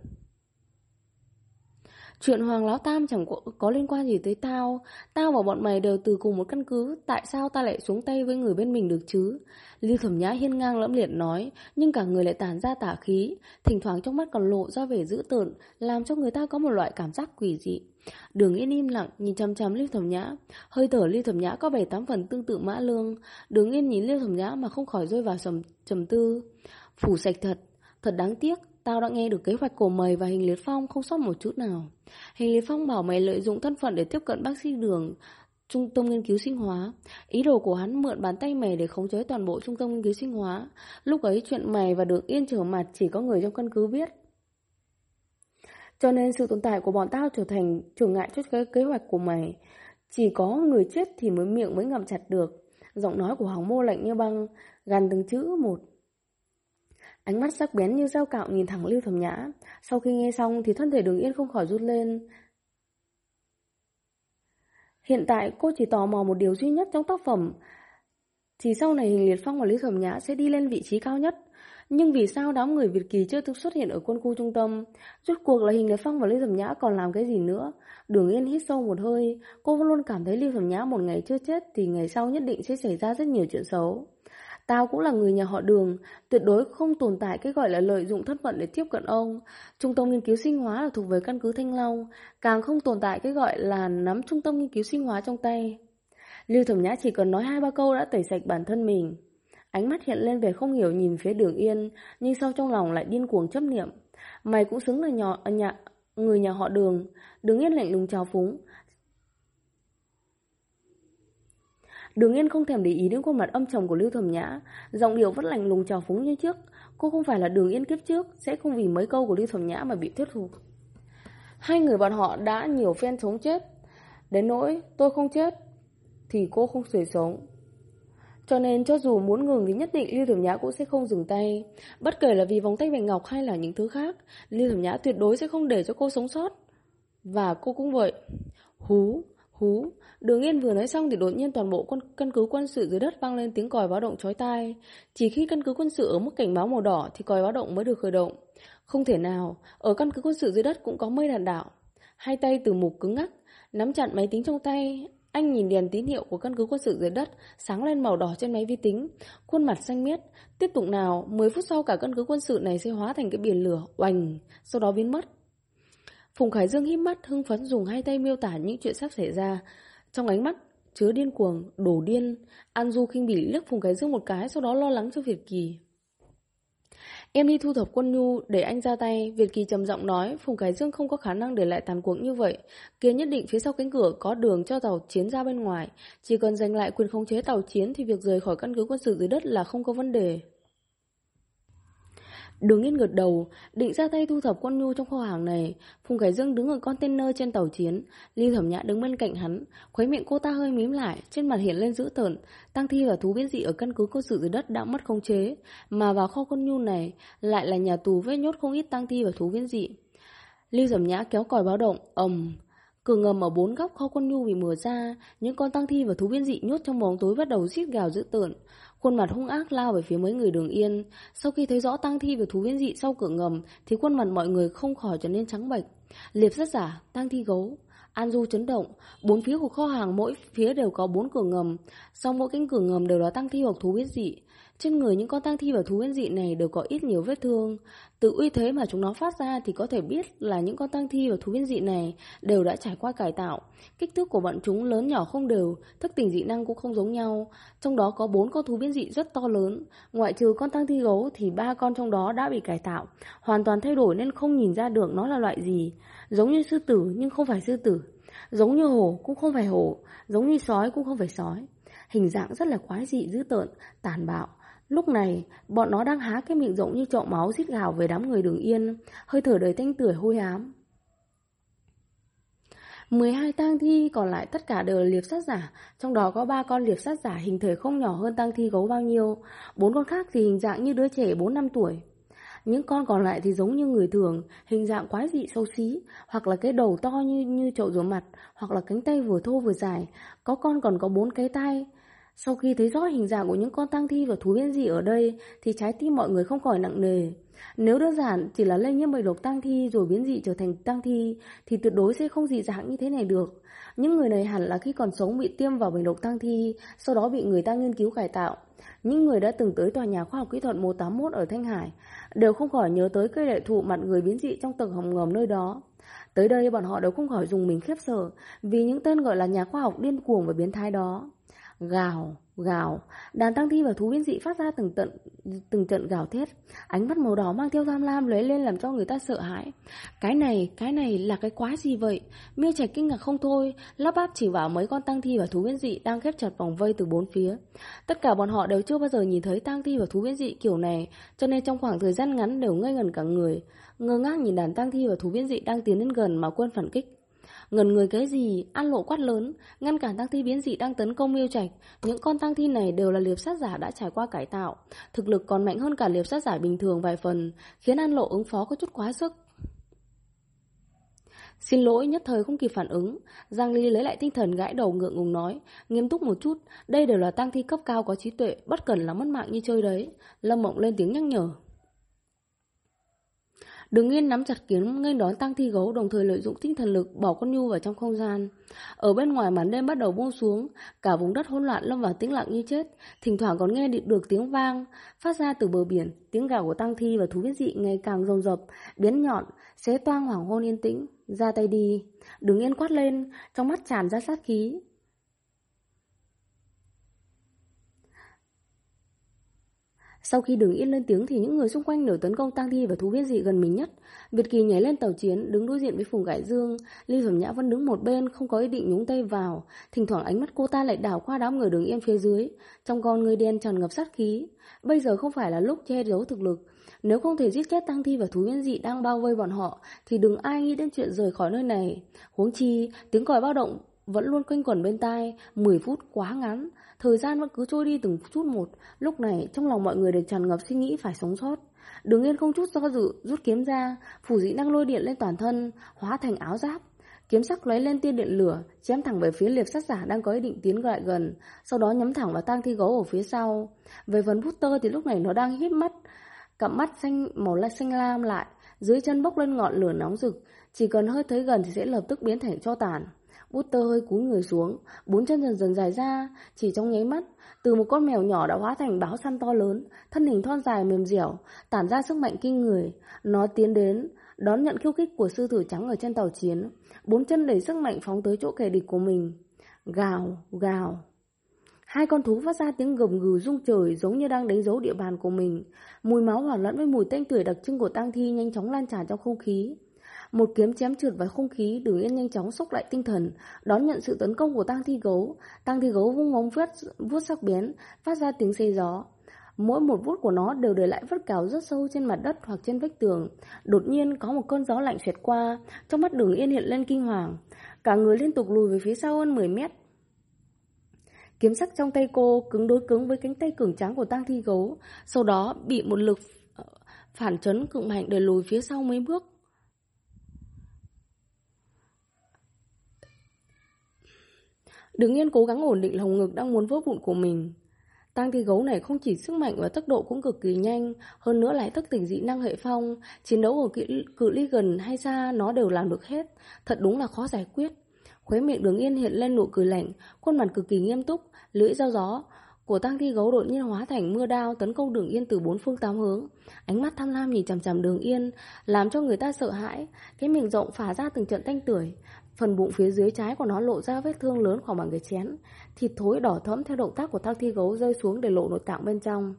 Chuyện Hoàng Lão Tam chẳng có liên quan gì tới tao. Tao và bọn mày đều từ cùng một căn cứ, tại sao ta lại xuống tay với người bên mình được chứ? Lưu Thẩm Nhã hiên ngang lẫm liệt nói, nhưng cả người lại tản ra tà khí, thỉnh thoảng trong mắt còn lộ ra vẻ dữ tợn, làm cho người ta có một loại cảm giác quỷ dị. Đường Yên im lặng nhìn chằm chằm Lưu Thẩm Nhã, hơi thở Lưu Thẩm Nhã có 7-8 phần tương tự Mã Lương. Đường Yên nhìn Lưu Thẩm Nhã mà không khỏi rơi vào trầm tư. Phủ sạch thật đáng tiếc. Tao đã nghe được kế hoạch của mày và Hình Liệt Phong không sót một chút nào. Hình Liệt Phong bảo mày lợi dụng thân phận để tiếp cận bác sĩ Đường, trung tâm nghiên cứu sinh hóa. Ý đồ của hắn mượn bàn tay mày để khống chế toàn bộ trung tâm nghiên cứu sinh hóa. Lúc ấy chuyện mày và Đường Yên trở mặt chỉ có người trong căn cứ biết. Cho nên sự tồn tại của bọn tao trở thành trở ngại cho cái kế hoạch của mày. Chỉ có người chết thì miệng mới ngậm chặt được. Giọng nói của Hoàng Mô lạnh như băng, gằn từng chữ một. Ánh mắt sắc bén như dao cạo nhìn thẳng Lưu Thẩm Nhã. Sau khi nghe xong thì thân thể Đường Yên không khỏi rút lên. Hiện tại cô chỉ tò mò một điều duy nhất trong tác phẩm, thì sau này Hình Liệt Phong và Lưu Thẩm Nhã sẽ đi lên vị trí cao nhất. Nhưng vì sao đám người Việt Kỳ chưa thực xuất hiện ở quân khu trung tâm? Rốt cuộc là Hình Liệt Phong và Lưu Thẩm Nhã còn làm cái gì nữa? Đường Yên hít sâu một hơi. Cô vẫn luôn cảm thấy Lưu Thẩm Nhã một ngày chưa chết thì ngày sau nhất định sẽ xảy ra rất nhiều chuyện xấu. Tao cũng là người nhà họ Đường, tuyệt đối không tồn tại cái gọi là lợi dụng thân phận để tiếp cận ông. Trung tâm nghiên cứu sinh hóa là thuộc về căn cứ Thanh Long, càng không tồn tại cái gọi là nắm trung tâm nghiên cứu sinh hóa trong tay. Lưu Thẩm Nhã chỉ cần nói 2-3 câu đã tẩy sạch bản thân mình. Ánh mắt hiện lên vẻ không hiểu nhìn phía Đường Yên, nhưng sau trong lòng lại điên cuồng chấp niệm. Mày cũng xứng là người nhà họ Đường. Đường Yên lạnh lùng chào phúng. Đường Yên không thèm để ý đến khuôn mặt âm trầm của Lưu Thẩm Nhã, giọng điệu vẫn lạnh lùng chào phúng như trước. Cô không phải là Đường Yên kiếp trước, sẽ không vì mấy câu của Lưu Thẩm Nhã mà bị thuyết phục. Hai người bọn họ đã nhiều phen sống chết, đến nỗi tôi không chết thì cô không thể sống. Cho nên cho dù muốn ngừng thì nhất định Lưu Thẩm Nhã cũng sẽ không dừng tay. Bất kể là vì vòng tay bạch ngọc hay là những thứ khác, Lưu Thẩm Nhã tuyệt đối sẽ không để cho cô sống sót. Và cô cũng vậy. Hú, hú. Đường Yên vừa nói xong thì đột nhiên toàn bộ căn cứ quân sự dưới đất vang lên tiếng còi báo động chói tai. Chỉ khi căn cứ quân sự ở mức cảnh báo màu đỏ thì còi báo động mới được khởi động. Không thể nào, ở căn cứ quân sự dưới đất cũng có mây đạn đạo. Hai tay Từ Mục cứng ngắc, nắm chặt máy tính trong tay. Anh nhìn đèn tín hiệu của căn cứ quân sự dưới đất sáng lên màu đỏ trên máy vi tính, khuôn mặt xanh mét. Tiếp tục nào, 10 phút sau cả căn cứ quân sự này sẽ hóa thành cái biển lửa oành, sau đó biến mất. Phùng Khải Dương híp mắt hưng phấn dùng hai tay miêu tả những chuyện sắp xảy ra, trong ánh mắt chứa điên cuồng, đổ điên. An Du khinh bỉ liếc Phùng Khải Dương một cái, sau đó lo lắng cho Việt Kỳ. Em đi thu thập quân nhu để anh ra tay. Việt Kỳ trầm giọng nói. Phùng Khải Dương không có khả năng để lại tàn cuộc như vậy. Kia nhất định phía sau cánh cửa có đường cho tàu chiến ra bên ngoài. Chỉ cần giành lại quyền khống chế tàu chiến thì việc rời khỏi căn cứ quân sự dưới đất là không có vấn đề. Đường Yên gật đầu, định ra tay thu thập quân nhu trong kho hàng này. Phùng Khải Dương đứng ở container trên tàu chiến, Lưu Thẩm Nhã đứng bên cạnh hắn, khóe miệng cô ta hơi mím lại, trên mặt hiện lên dữ tợn. Tang thi và thú biến dị ở căn cứ quân sự dưới đất đã mất khống chế, mà vào kho quân nhu này lại là nhà tù vết nhốt không ít tang thi và thú biến dị. Lưu Thẩm Nhã kéo còi báo động, cửa ngầm ở 4 góc kho quân nhu bị mở ra, những con tang thi và thú biến dị nhốt trong bóng tối bắt đầu rít gào dữ tợn. Khuôn mặt hung ác lao về phía mấy người Đường Yên. Sau khi thấy rõ tang thi và thú biến dị sau cửa ngầm thì khuôn mặt mọi người không khỏi trở nên trắng bệch. Liệp sắt giả, tang thi gấu. An Du chấn động. 4 phía của kho hàng mỗi phía đều có 4 cửa ngầm, sau mỗi cánh cửa ngầm đều là tang thi hoặc thú biến dị. Trên người những con tang thi và thú biến dị này đều có ít nhiều vết thương. Từ uy thế mà chúng nó phát ra thì có thể biết là những con tang thi và thú biến dị này đều đã trải qua cải tạo. Kích thước của bọn chúng lớn nhỏ không đều, thức tỉnh dị năng cũng không giống nhau. Trong đó có 4 con thú biến dị rất to lớn. Ngoại trừ con tang thi gấu thì 3 con trong đó đã bị cải tạo, hoàn toàn thay đổi nên không nhìn ra được nó là loại gì. Giống như sư tử nhưng không phải sư tử, giống như hổ cũng không phải hổ, giống như sói cũng không phải sói. Hình dạng rất là quái dị, dữ tợn, tàn bạo. Lúc này, bọn nó đang há cái miệng rộng như chậu máu rít gào về đám người Đường Yên, hơi thở đầy tanh tưởi hôi ám. 12 tang thi còn lại tất cả đều là liệp sát giả, trong đó có 3 con liệp sát giả hình thể không nhỏ hơn tang thi gấu bao nhiêu, 4 con khác thì hình dạng như đứa trẻ 4-5 tuổi. Những con còn lại thì giống như người thường, hình dạng quái dị xấu xí, hoặc là cái đầu to như chậu rửa mặt, hoặc là cánh tay vừa thô vừa dài, có con còn có 4 cái tai. Sau khi thấy rõ hình dạng của những con tang thi và thú biến dị ở đây thì trái tim mọi người không khỏi nặng nề. Nếu đơn giản chỉ là lây nhiễm bệnh độc tang thi rồi biến dị trở thành tang thi thì tuyệt đối sẽ không dị dạng như thế này được. Những người này hẳn là khi còn sống bị tiêm vào bệnh độc tang thi, sau đó bị người ta nghiên cứu cải tạo. Những người đã từng tới tòa nhà khoa học kỹ thuật 181 ở Thanh Hải đều không khỏi nhớ tới cây đại thụ mặt người biến dị trong tầng hầm ngầm nơi đó. Tới đây bọn họ đều không khỏi dùng mình khiếp sợ vì những tên gọi là nhà khoa học điên cuồng và biến thái đó. Gào, gào, đàn tang thi và thú biến dị phát ra từng trận gào thét, ánh mắt màu đỏ mang theo tham lam lóe lên làm cho người ta sợ hãi. Cái này là cái quái gì vậy? Miêu Trạch kinh ngạc không thôi, lắp bắp chỉ vào mấy con tang thi và thú biến dị đang khép chặt vòng vây từ 4 phía. Tất cả bọn họ đều chưa bao giờ nhìn thấy tang thi và thú biến dị kiểu này, cho nên trong khoảng thời gian ngắn đều ngây ngẩn cả người, ngơ ngác nhìn đàn tang thi và thú biến dị đang tiến đến gần mà quân phản kích. Ngẩn người cái gì? An Lộ quát lớn, ngăn cản tang thi biến dị đang tấn công Miêu Trạch. Những con tang thi này đều là liệp sát giả đã trải qua cải tạo, thực lực còn mạnh hơn cả liệp sát giả bình thường vài phần, khiến An Lộ ứng phó có chút quá sức. Xin lỗi, nhất thời không kịp phản ứng. Giang Ly lấy lại tinh thần, gãi đầu ngượng ngùng nói, nghiêm túc một chút, đây đều là tang thi cấp cao có trí tuệ, bất cần là mất mạng như chơi đấy. Lâm Mộng lên tiếng nhắc nhở. Đường Yên nắm chặt kiếm nghênh đón tang thi gấu, đồng thời lợi dụng tinh thần lực bỏ con Nhu vào trong không gian. Ở bên ngoài màn đêm bắt đầu buông xuống, cả vùng đất hỗn loạn lâm vào tĩnh lặng như chết, thỉnh thoảng còn nghe được tiếng vang phát ra từ bờ biển, tiếng gào của tang thi và thú biến dị ngày càng dồn dập, biến nhọn, xé toang hoàng hôn yên tĩnh. Ra tay đi, Đường Yên quát lên, trong mắt tràn ra sát khí. Sau khi Đường Yên lên tiếng thì những người xung quanh nổi tấn công tang thi và thú biến dị gần mình nhất. Việt Kỳ nhảy lên tàu chiến, đứng đối diện với Phùng Cải Dương. Ly Phẩm Nhã vẫn đứng một bên, không có ý định nhúng tay vào. Thỉnh thoảng ánh mắt cô ta lại đảo qua đám người Đường Yên phía dưới, trong con người đen tràn ngập sát khí. Bây giờ không phải là lúc che giấu thực lực. Nếu không thể giết chết tang thi và thú biến dị đang bao vây bọn họ, thì đừng ai nghĩ đến chuyện rời khỏi nơi này. Huống chi, tiếng còi báo động vẫn luôn quanh quẩn bên tai. 10 phút quá ngắn, thời gian vẫn cứ trôi đi từng chút một. Lúc này trong lòng mọi người đều tràn ngập suy nghĩ phải sống sót. Đường Yên không chút do dự rút kiếm ra, phủ dị năng lôi điện lên toàn thân, hóa thành áo giáp. Kiếm sắc lóe lên tia điện lửa, chém thẳng về phía liệp sát giả đang có ý định tiến lại gần, sau đó nhắm thẳng vào tang thi gấu ở phía sau. Về phần Butter thì lúc này nó đang híp mắt, cặp mắt màu xanh lam lại, dưới chân bốc lên ngọn lửa nóng rực, chỉ cần hơi tới gần thì sẽ lập tức biến thành tro tàn. Butter hơi cúi người xuống, 4 chân dần dần dài ra, chỉ trong nháy mắt, từ một con mèo nhỏ đã hóa thành báo săn to lớn, thân hình thon dài mềm dẻo, tản ra sức mạnh kinh người. Nó tiến đến, đón nhận khiêu khích của sư tử trắng ở trên tàu chiến, 4 chân đầy sức mạnh phóng tới chỗ kẻ địch của mình. Gào, gào. Hai con thú phát ra tiếng gầm gừ rung trời, giống như đang đánh dấu địa bàn của mình. Mùi máu hòa lẫn với mùi tanh tưởi đặc trưng của tang thi nhanh chóng lan tràn trong không khí. Một kiếm chém trượt vào không khí, Đường Yên nhanh chóng xốc lại tinh thần, đón nhận sự tấn công của tang thi gấu. Tang thi gấu vung móng vuốt sắc bén, phát ra tiếng xé gió. Mỗi một vuốt của nó đều để lại vết cào rất sâu trên mặt đất hoặc trên vách tường. Đột nhiên có một cơn gió lạnh xẹt qua, trong mắt Đường Yên hiện lên kinh hoàng. Cả người liên tục lùi về phía sau hơn 10 mét. Kiếm sắc trong tay cô cứng đối cứng với cánh tay cường tráng của tang thi gấu, sau đó bị một lực phản chấn cực mạnh để lùi phía sau mấy bước. Đường Yên cố gắng ổn định lồng ngực đang muốn vỡ vụn của mình. Tang thi gấu này không chỉ sức mạnh và tốc độ cũng cực kỳ nhanh, hơn nữa lại thức tỉnh dị năng hệ phong, chiến đấu ở cự ly gần hay xa nó đều làm được hết, thật đúng là khó giải quyết. Khóe miệng Đường Yên hiện lên nụ cười lạnh, khuôn mặt cực kỳ nghiêm túc, lưỡi dao gió của tang thi gấu đột nhiên hóa thành mưa đao tấn công Đường Yên từ 4 phương 8 hướng. Ánh mắt tham lam nhìn chằm chằm Đường Yên, làm cho người ta sợ hãi. Cái miệng rộng phả ra từng trận tanh tưởi, phần bụng phía dưới trái của nó lộ ra vết thương lớn khoảng bằng cái chén, thịt thối đỏ thẫm theo động tác của tang thi gấu rơi xuống để lộ nội tạng bên trong.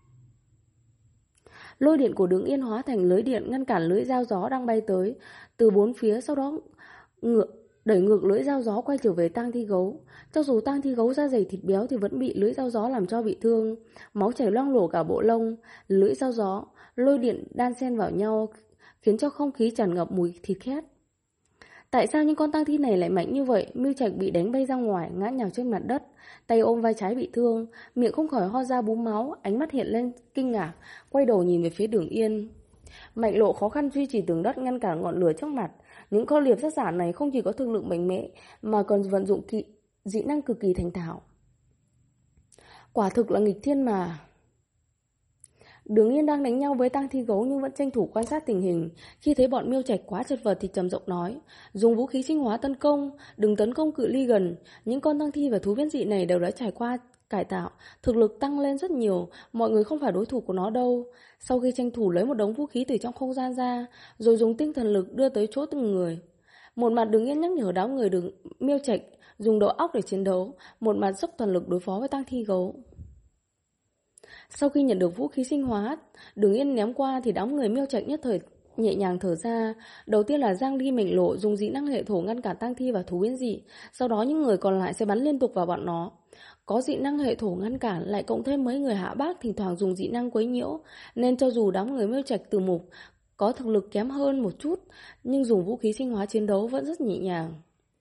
Lôi điện của Đường Yên hóa thành lưới điện ngăn cản lưỡi dao gió đang bay tới từ bốn phía, sau đó đẩy ngược lưỡi dao gió quay trở về tang thi gấu. Cho dù tang thi gấu da dày thịt béo thì vẫn bị lưỡi dao gió làm cho bị thương, máu chảy loang lổ cả bộ lông. Lưỡi dao gió, lôi điện đan xen vào nhau khiến cho không khí tràn ngập mùi thịt khét. Tại sao những con tang thi này lại mạnh như vậy? Mưu Trạch bị đánh bay ra ngoài, ngã nhào trên mặt đất, tay ôm vai trái bị thương, miệng không khỏi ho ra búng máu, ánh mắt hiện lên kinh ngạc, quay đầu nhìn về phía Đường Yên. Mạnh Lộ khó khăn duy trì tường đất ngăn cản ngọn lửa trước mặt. Những con liệp sát giả này không chỉ có thực lực mạnh mẽ mà còn vận dụng dị năng cực kỳ thành thạo. Quả thực là nghịch thiên mà. Đường Yên đang đánh nhau với tang thi gấu nhưng vẫn tranh thủ quan sát tình hình. Khi thấy bọn Miêu Trạch quá chật vật thì trầm giọng nói, dùng vũ khí sinh hóa tấn công, đừng tấn công cự ly gần. Những con tang thi và thú biến dị này đều đã trải qua cải tạo, thực lực tăng lên rất nhiều, mọi người không phải đối thủ của nó đâu. Sau khi tranh thủ lấy một đống vũ khí từ trong không gian ra, rồi dùng tinh thần lực đưa tới chỗ từng người. Một mặt Đường Yên nhắc nhở đám người Miêu Trạch dùng đầu óc để chiến đấu, một mặt dốc toàn lực đối phó với tang thi gấu. Sau khi nhận được vũ khí sinh hóa, Đường Yên ném qua thì đám người Miêu Trạch nhất thời nhẹ nhàng thở ra. Đầu tiên là Giang Ly Mạnh Lộ dùng dị năng hệ thổ ngăn cản tang thi và thú biến dị, sau đó những người còn lại sẽ bắn liên tục vào bọn nó. Có dị năng hệ thổ ngăn cản, lại cộng thêm mấy người hạ bác thỉnh thoảng dùng dị năng quấy nhiễu, nên cho dù đám người Miêu Trạch từ mục có thực lực kém hơn một chút, nhưng dùng vũ khí sinh hóa chiến đấu vẫn rất nhẹ nhàng.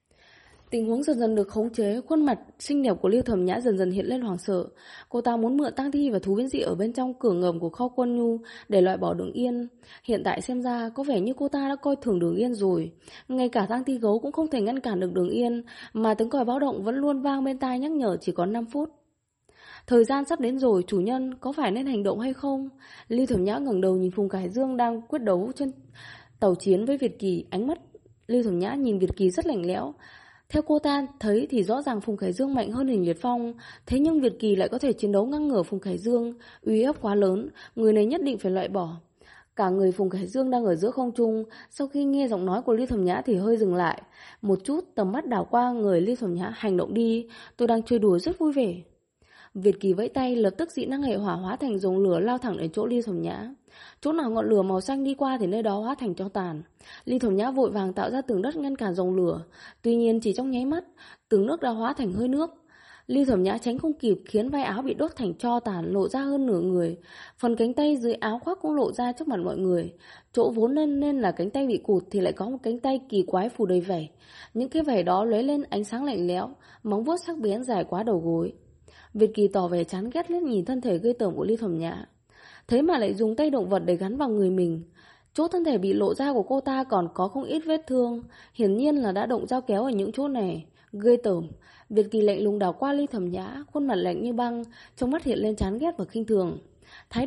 Tình huống dần dần được khống chế, khuôn mặt xinh đẹp của Lưu Thẩm Nhã dần dần hiện lên hoảng sợ. Cô ta muốn mượn tang thi và thú biến dị ở bên trong cửa ngầm của kho Quân Nhu để loại bỏ Đường Yên. Hiện tại xem ra có vẻ như cô ta đã coi thường Đường Yên rồi. Ngay cả tang thi gấu cũng không thể ngăn cản được Đường Yên, mà tiếng còi báo động vẫn luôn vang bên tai nhắc nhở chỉ còn 5 phút. Thời gian sắp đến rồi, chủ nhân, có phải nên hành động hay không? Lưu Thẩm Nhã ngẩng đầu nhìn Phùng Khải Dương đang quyết đấu trên tàu chiến với Việt Kỳ. Ánh mắt Lưu Thẩm Nhã nhìn Việt Kỳ rất lạnh lẽo. Theo cô ta thấy thì rõ ràng Phùng Khải Dương mạnh hơn Hình Liệt Phong, thế nhưng Việt Kỳ lại có thể chiến đấu ngang ngửa Phùng Khải Dương, uy áp quá lớn, người này nhất định phải loại bỏ. Cả người Phùng Khải Dương đang ở giữa không trung, sau khi nghe giọng nói của Lưu Thẩm Nhã thì hơi dừng lại, một chút tầm mắt đảo qua người Lưu Thẩm Nhã. Hành động đi, tôi đang chơi đùa rất vui vẻ. Việt Kỳ vẫy tay, lập tức dị năng hệ hỏa hóa thành dòng lửa lao thẳng đến chỗ Lưu Thẩm Nhã. Chỗ nào ngọn lửa màu xanh đi qua thì nơi đó hóa thành tro tàn. Lưu Thẩm Nhã vội vàng tạo ra tường đất ngăn cản dòng lửa, tuy nhiên chỉ trong nháy mắt, tường nước đã hóa thành hơi nước. Lưu Thẩm Nhã tránh không kịp khiến vai áo bị đốt thành tro tàn, lộ ra hơn nửa người. Phần cánh tay dưới áo khoác cũng lộ ra trước mặt mọi người. Chỗ vốn nên là cánh tay bị cụt thì lại có một cánh tay kỳ quái phủ đầy vảy. Những cái vảy đó lóe lên ánh sáng lạnh lẽo, móng vuốt sắc bén dài quá đầu gối. Việt Kỳ tỏ vẻ chán ghét liếc nhìn thân thể ghê tởm của Lưu Thẩm Nhã. Thế mà lại dùng tay động vật để gắn vào người mình. Chỗ thân thể bị lộ ra của cô ta còn có không ít vết thương, hiển nhiên là đã động dao kéo ở những chỗ này. Ghê tởm. Việt Kỳ lạnh lùng đảo qua Lưu Thẩm Nhã, khuôn mặt lạnh như băng, trong mắt hiện lên chán ghét và khinh thường. Thái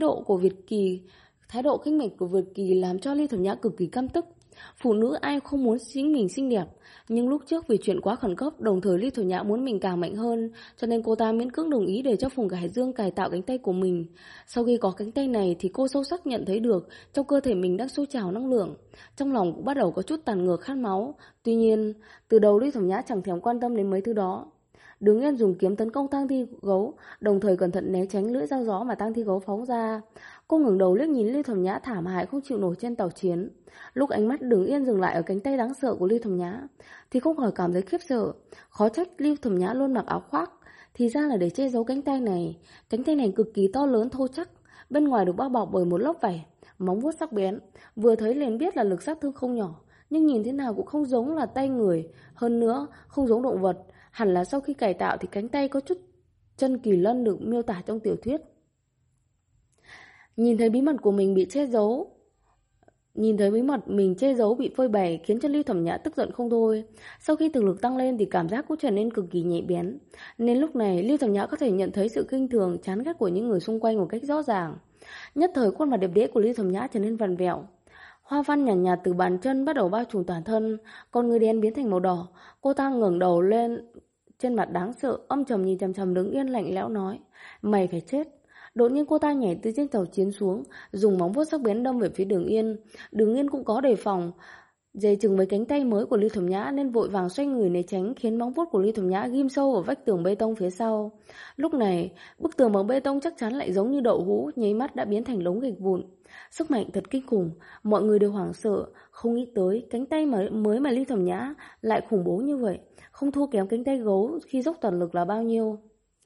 độ khinh miệt của Việt Kỳ làm cho Lưu Thẩm Nhã cực kỳ căm tức. Phụ nữ ai không muốn chính mình xinh đẹp, nhưng lúc trước vì chuyện quá khẩn cấp, đồng thời Lưu Thẩm Nhã muốn mình càng mạnh hơn, cho nên cô ta miễn cưỡng đồng ý để cho Phùng Khải Dương cải tạo cánh tay của mình. Sau khi có cánh tay này thì cô sâu sắc nhận thấy được trong cơ thể mình đang sôi trào năng lượng, trong lòng cũng bắt đầu có chút tàn ngược khát máu. Tuy nhiên, từ đầu Lưu Thẩm Nhã chẳng thèm quan tâm đến mấy thứ đó. Đứng Yên dùng kiếm tấn công tang thi gấu, đồng thời cẩn thận né tránh lưỡi dao gió mà tang thi gấu phóng ra. Cô ngẩng đầu liếc nhìn Lưu Thẩm Nhã thảm hại không chịu nổi trên tàu chiến. Lúc ánh mắt Đứng Yên dừng lại ở cánh tay đáng sợ của Lưu Thẩm Nhã thì không khỏi cảm thấy khiếp sợ. Khó trách Lưu Thẩm Nhã luôn mặc áo khoác, thì ra là để che giấu cánh tay này. Cánh tay này cực kỳ to lớn thô chắc, bên ngoài được bao bọc bởi một lớp vảy, móng vuốt sắc bén, vừa thấy liền biết là lực sát thương không nhỏ, nhưng nhìn thế nào cũng không giống là tay người, hơn nữa không giống động vật. Hẳn là sau khi cải tạo thì cánh tay có chút chân kỳ lân được miêu tả trong tiểu thuyết. Nhìn thấy bí mật mình che giấu bị phơi bày khiến cho Lưu Thẩm Nhã tức giận không thôi. Sau khi thực lực tăng lên thì cảm giác cũng trở nên cực kỳ nhạy bén, nên lúc này Lưu Thẩm Nhã có thể nhận thấy sự khinh thường, chán ghét của những người xung quanh một cách rõ ràng. Nhất thời khuôn mặt đẹp đẽ của Lưu Thẩm Nhã trở nên vặn vẹo. Hoa văn nhàn nhạt từ bàn chân bắt đầu bao trùm toàn thân, con người đen biến thành màu đỏ. Cô ta ngẩng đầu lên, trên mặt đáng sợ, âm trầm nhìn chằm chằm Đứng Yên lạnh lẽo nói: "Mày phải chết." Đột nhiên cô ta nhảy từ trên tàu chiến xuống, dùng móng vuốt sắc bén đâm về phía Đường Yên. Đường Yên cũng có đề phòng, dè chừng với cánh tay mới của Lưu Thẩm Nhã nên vội vàng xoay người né tránh, khiến móng vuốt của Lưu Thẩm Nhã ghim sâu vào vách tường bê tông phía sau. Lúc này, bức tường bằng bê tông chắc chắn lại giống như đậu hũ, nháy mắt đã biến thành đống gạch vụn. Sức mạnh thật kinh khủng, mọi người đều hoảng sợ, không nghĩ tới cánh tay mới mà Lưu Thẩm Nhã lại khủng bố như vậy, không thua kém cánh tay gấu khi dốc toàn lực là bao nhiêu.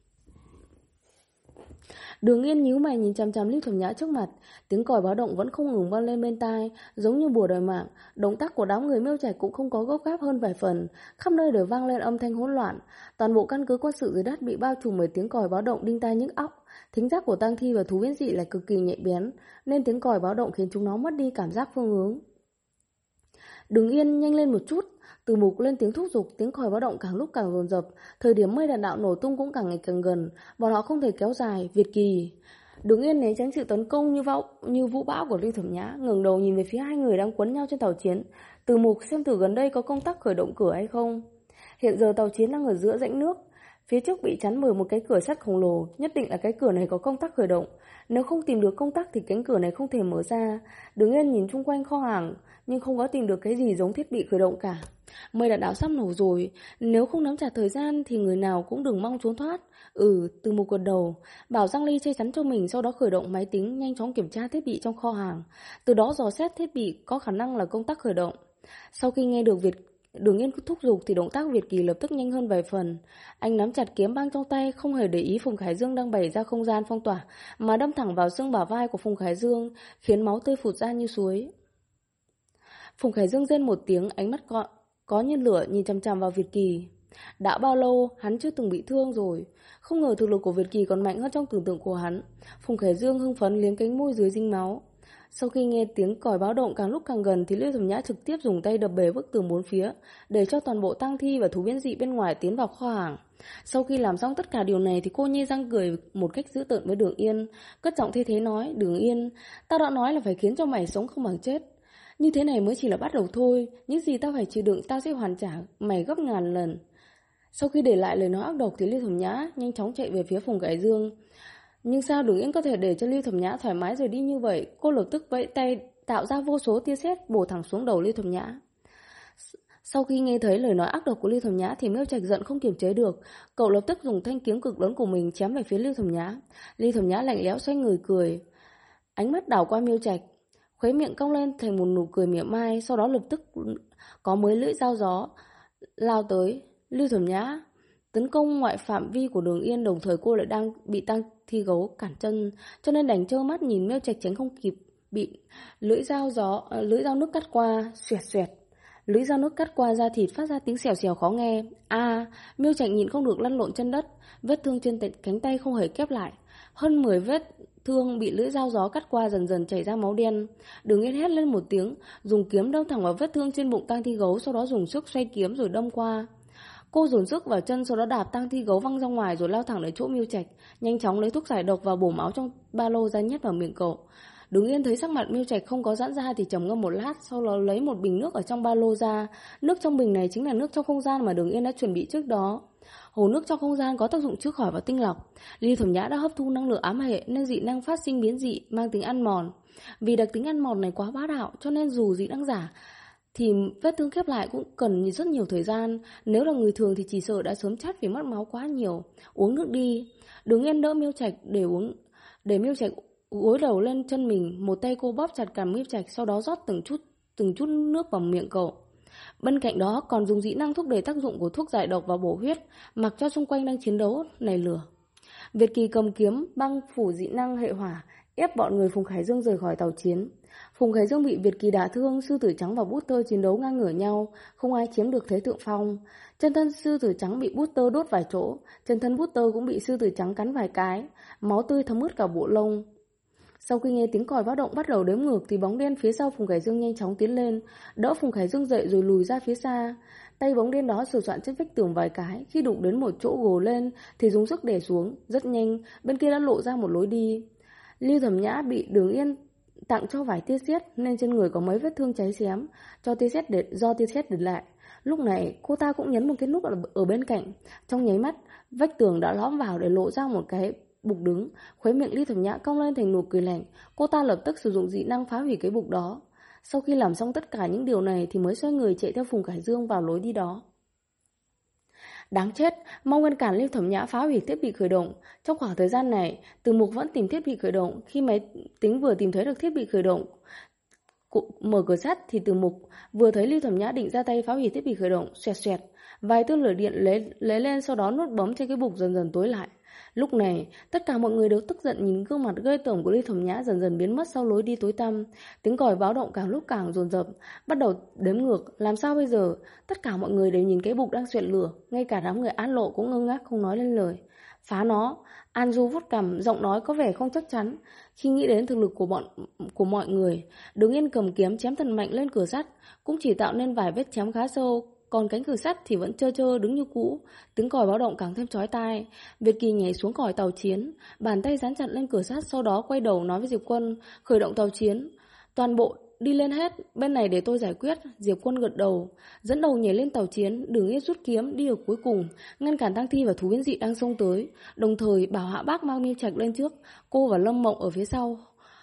Đường Yên nhíu mày nhìn chằm chằm Lưu Thẩm Nhã trước mặt, tiếng còi báo động vẫn không ngừng vang lên bên tai, giống như bùa đòi mạng. Động tác của đám người Miêu Trạch cũng không có gấp gáp hơn vài phần, khắp nơi đều vang lên âm thanh hỗn loạn. Toàn bộ căn cứ quân sự dưới đất bị bao trùm bởi tiếng còi báo động đinh tai nhức óc. Thính giác của tang thi và thú biến dị lại cực kỳ nhạy bén, nên tiếng còi báo động khiến chúng nó mất đi cảm giác phương hướng. Đường Yên, nhanh lên một chút. Từ Mục lên tiếng thúc giục, tiếng còi báo động càng lúc càng dồn dập, thời điểm mây đạn đạo nổ tung cũng càng ngày càng gần, bọn họ không thể kéo dài. Việt Kỳ. Đường Yên né tránh sự tấn công như vũ bão của Lưu Thẩm Nhã, ngẩng đầu nhìn về phía hai người đang quấn nhau trên tàu chiến. Từ Mục, xem thử gần đây có công tắc khởi động cửa hay không. Hiện giờ tàu chiến đang ở giữa rãnh nước, phía trước bị chắn bởi một cái cửa sắt khổng lồ, nhất định là cái cửa này có công tắc khởi động. Nếu không tìm được công tắc thì cánh cửa này không thể mở ra. Đường Yên nhìn chung quanh kho hàng nhưng không có tìm được cái gì giống thiết bị khởi động cả. Mây đạn đạo sắp nổ rồi, nếu không nắm chặt thời gian thì người nào cũng đừng mong trốn thoát. Từ một gật đầu, bảo Giang Ly che chắn cho mình, sau đó khởi động máy tính nhanh chóng kiểm tra thiết bị trong kho hàng, từ đó dò xét thiết bị có khả năng là công tắc khởi động. Sau khi nghe được Đường Yên thúc giục thì động tác Việt Kỳ lập tức nhanh hơn vài phần. Anh nắm chặt kiếm băng trong tay, không hề để ý Phùng Khải Dương đang bày ra không gian phong tỏa, mà đâm thẳng vào xương bả vai của Phùng Khải Dương, khiến máu tươi phụt ra như suối. Phùng Khải Dương rên một tiếng, ánh mắt có như lửa nhìn chằm chằm vào Việt Kỳ. Đã bao lâu hắn chưa từng bị thương rồi. Không ngờ thực lực của Việt Kỳ còn mạnh hơn trong tưởng tượng của hắn. Phùng Khải Dương hưng phấn liếm cánh môi dưới dính máu. Sau khi nghe tiếng còi báo động càng lúc càng gần thì Lưu Thẩm Nhã trực tiếp dùng tay đập bể bức tường bốn phía, để cho toàn bộ tang thi và thú biến dị bên ngoài tiến vào kho hàng. Sau khi làm xong tất cả điều này thì cô nhe răng cười một cách dữ tợn với Đường Yên, cất giọng thay thế nói: "Đường Yên, tao đã nói là phải khiến cho mày sống không bằng chết. Như thế này mới chỉ là bắt đầu thôi, những gì tao phải chịu đựng tao sẽ hoàn trả mày gấp ngàn lần." Sau khi để lại lời nói ác độc thì Lưu Thẩm Nhã nhanh chóng chạy về phía Phùng Khải Dương. Nhưng sao Đường Yên có thể để cho Lưu Thẩm Nhã thoải mái rời đi như vậy? Cô lập tức vẫy tay tạo ra vô số tia sét bổ thẳng xuống đầu Lưu Thẩm Nhã. Sau khi nghe thấy lời nói ác độc của Lưu Thẩm Nhã thì Miêu Trạch giận không kiềm chế được, cậu lập tức dùng thanh kiếm cực lớn của mình chém về phía Lưu Thẩm Nhã. Lưu Thẩm Nhã lạnh lẽo xoay người cười, ánh mắt đảo qua Miêu Trạch, khóe miệng cong lên thành một nụ cười mỉa mai, sau đó lập tức có mấy lưỡi dao gió lao tới Lưu Thẩm Nhã, tấn công ngoại phạm vi của Đường Yên. Đồng thời cô lại đang bị tang thi gấu cản chân, cho nên đành trơ mắt nhìn Miêu Trạch tránh không kịp, bị lưỡi dao nước cắt qua, xoẹt xoẹt. Lưỡi dao nước cắt qua da thịt phát ra tiếng xèo xèo khó nghe. Miêu Trạch nhịn không được lăn lộn chân đất, vết thương trên cánh tay không hề khép lại. Hơn 10 vết thương bị lưỡi dao gió cắt qua dần dần chảy ra máu đen. Đường Yên hét lên một tiếng, dùng kiếm đâm thẳng vào vết thương trên bụng tang thi gấu, sau đó dùng sức xoay kiếm rồi đâm qua. Cô dồn sức vào chân, sau đó đạp tang thi gấu văng ra ngoài rồi lao thẳng đến chỗ Miêu Trạch, nhanh chóng lấy thuốc giải độc và bổ máu trong ba lô ra nhét vào miệng cậu. Đường Yên thấy sắc mặt Miêu Trạch không có giãn ra thì trầm ngâm một lát, sau đó lấy một bình nước ở trong ba lô ra. Nước trong bình này chính là nước trong không gian mà Đường Yên đã chuẩn bị trước đó. Hồ nước trong không gian có tác dụng chữa khỏi và tinh lọc. Ly Thẩm Nhã đã hấp thu năng lượng ám hệ nên dị năng phát sinh biến dị mang tính ăn mòn. Vì đặc tính ăn mòn này quá bá đạo cho nên dù dị năng giả thì vết thương khép lại cũng cần rất nhiều thời gian. Nếu là người thường thì chỉ sợ đã sớm chát vì mất máu quá nhiều. Uống nước đi. Đường Yên đỡ Miêu Trạch để Miêu Trạch gối đầu lên chân mình, một tay cô bóp chặt cằm Miêu Trạch, sau đó rót từng chút nước vào miệng cậu. Bên cạnh đó còn dùng dị năng thúc đẩy tác dụng của thuốc giải độc và bổ huyết, mặc cho xung quanh đang chiến đấu nảy lửa. Việt Kỳ cầm kiếm băng phủ dị năng hệ hỏa, ép bọn người Phùng Khải Dương rời khỏi tàu chiến. Phùng Khải Dương bị Việt Kỳ đả thương, sư tử trắng và Booster chiến đấu ngang ngửa nhau, không ai chiếm được thế thượng phong. Chân thân sư tử trắng bị Booster đốt vài chỗ, chân thân Booster cũng bị sư tử trắng cắn vài cái, máu tươi thấm ướt cả bộ lông. Sau khi nghe tiếng còi báo động bắt đầu đếm ngược thì bóng đen phía sau Phùng Khải Dương nhanh chóng tiến lên, đỡ Phùng Khải Dương dậy rồi lùi ra phía xa. Tay bóng đen đó sờ soạn trên vách tường vài cái, khi đụng đến một chỗ gồ lên thì dùng sức đè xuống, rất nhanh bên kia đã lộ ra một lối đi. Lưu Thẩm Nhã bị Đường Yên tặng cho vài tia sét nên trên người có mấy vết thương cháy xém do tia sét để lại. Lúc này cô ta cũng nhấn một cái nút ở bên cạnh, trong nháy mắt vách tường đã lõm vào để lộ ra một cái bục đứng. Khóe miệng Lưu Thẩm Nhã cong lên thành nụ cười lạnh, cô ta lập tức sử dụng dị năng phá hủy cái bục đó. Sau khi làm xong tất cả những điều này thì mới xoay người chạy theo Phùng Khải Dương vào lối đi đó. Đáng chết, mau ngăn cản Lưu Thẩm Nhã phá hủy thiết bị khởi động. Trong khoảng thời gian này, Từ Mục vẫn tìm thiết bị khởi động. Khi máy tính vừa tìm thấy được thiết bị khởi động, mở cửa sắt thì Từ Mục vừa thấy Lưu Thẩm Nhã định ra tay phá hủy thiết bị khởi động, xoẹt xoẹt, vài tia lửa điện lấy lên, sau đó nút bấm trên cái bục dần dần tối lại. Lúc này, tất cả mọi người đều tức giận nhìn gương mặt ghê tởm của Lưu Thẩm Nhã dần dần biến mất sau lối đi tối tăm. Tiếng còi báo động càng lúc càng dồn dập, bắt đầu đếm ngược. Làm sao bây giờ? Tất cả mọi người đều nhìn cái bục đang xoẹt lửa, ngay cả đám người An Lộ cũng ngơ ngác không nói lên lời. Phá nó! An Du vuốt cằm, giọng nói có vẻ không chắc chắn. Khi nghĩ đến thực lực của mọi người, Đường Yên cầm kiếm chém thật mạnh lên cửa sắt, cũng chỉ tạo nên vài vết chém khá sâu. Còn cánh cửa sắt thì vẫn trơ đứng như cũ. Tiếng còi báo động càng thêm chói tai. Việt Kỳ nhảy xuống khỏi tàu chiến, bàn tay dán chặt lên cửa sắt, sau đó quay đầu nói với Diệp Quân: khởi động tàu chiến. Toàn bộ đi lên hết, bên này để tôi giải quyết. Diệp Quân gật đầu, dẫn đầu nhảy lên tàu chiến. Đường Yên rút kiếm đi ở cuối cùng, ngăn cản tang thi và thú biến dị đang xông tới, đồng thời bảo Hạ Bác mang Miêu Trạch lên trước, cô và Lâm Mộng ở phía sau.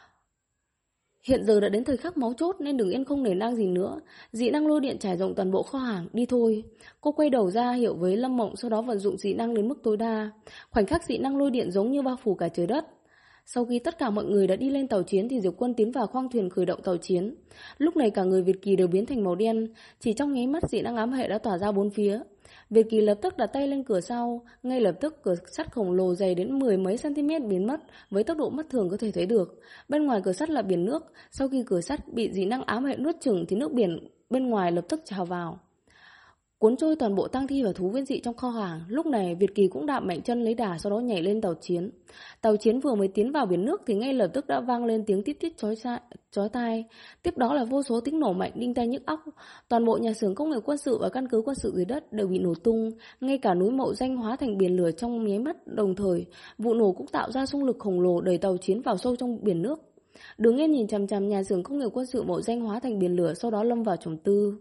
Hiện giờ đã đến thời khắc máu chốt nên Đường Yên không nể nang gì nữa. Dị năng lôi điện trải rộng toàn bộ kho hàng, đi thôi. Cô quay đầu ra hiệu với Lâm Mộng, sau đó vận dụng dị năng đến mức tối đa. Khoảnh khắc dị năng lôi điện giống như bao phủ cả trời đất. Sau khi tất cả mọi người đã đi lên tàu chiến thì Diệp Quân tiến vào khoang thuyền khởi động tàu chiến. Lúc này cả người Việt Kỳ đều biến thành màu đen, chỉ trong nháy mắt dị năng ám hệ đã tỏa ra bốn phía. Việt Kỳ lập tức đặt tay lên cửa sau, ngay lập tức cửa sắt khổng lồ dày đến 10 mấy cm biến mất với tốc độ mắt thường có thể thấy được. Bên ngoài cửa sắt là biển nước, sau khi cửa sắt bị dị năng ám hệ nuốt chửng thì nước biển bên ngoài lập tức trào vào. cuốn trôi toàn bộ tang thi và thú viên dị trong kho hàng. Lúc này Việt Kỳ cũng đạp mạnh chân lấy đà, sau đó nhảy lên tàu chiến. Tàu chiến vừa mới tiến vào biển nước thì ngay lập tức đã vang lên tiếng tít tít chói tai. Tiếp đó là vô số tiếng nổ mạnh đinh tai nhức óc. Toàn bộ nhà xưởng công nghiệp quân sự và căn cứ quân sự dưới đất đều bị nổ tung, ngay cả núi Mậu Danh hóa thành biển lửa trong nháy mắt. Đồng thời, vụ nổ cũng tạo ra xung lực khổng lồ đẩy tàu chiến vào sâu trong biển nước. Đường Yên nhìn chằm chằm nhà xưởng công nghiệp quân sự Mậu Danh hóa thành biển lửa, sau đó lâm vào trầm tư.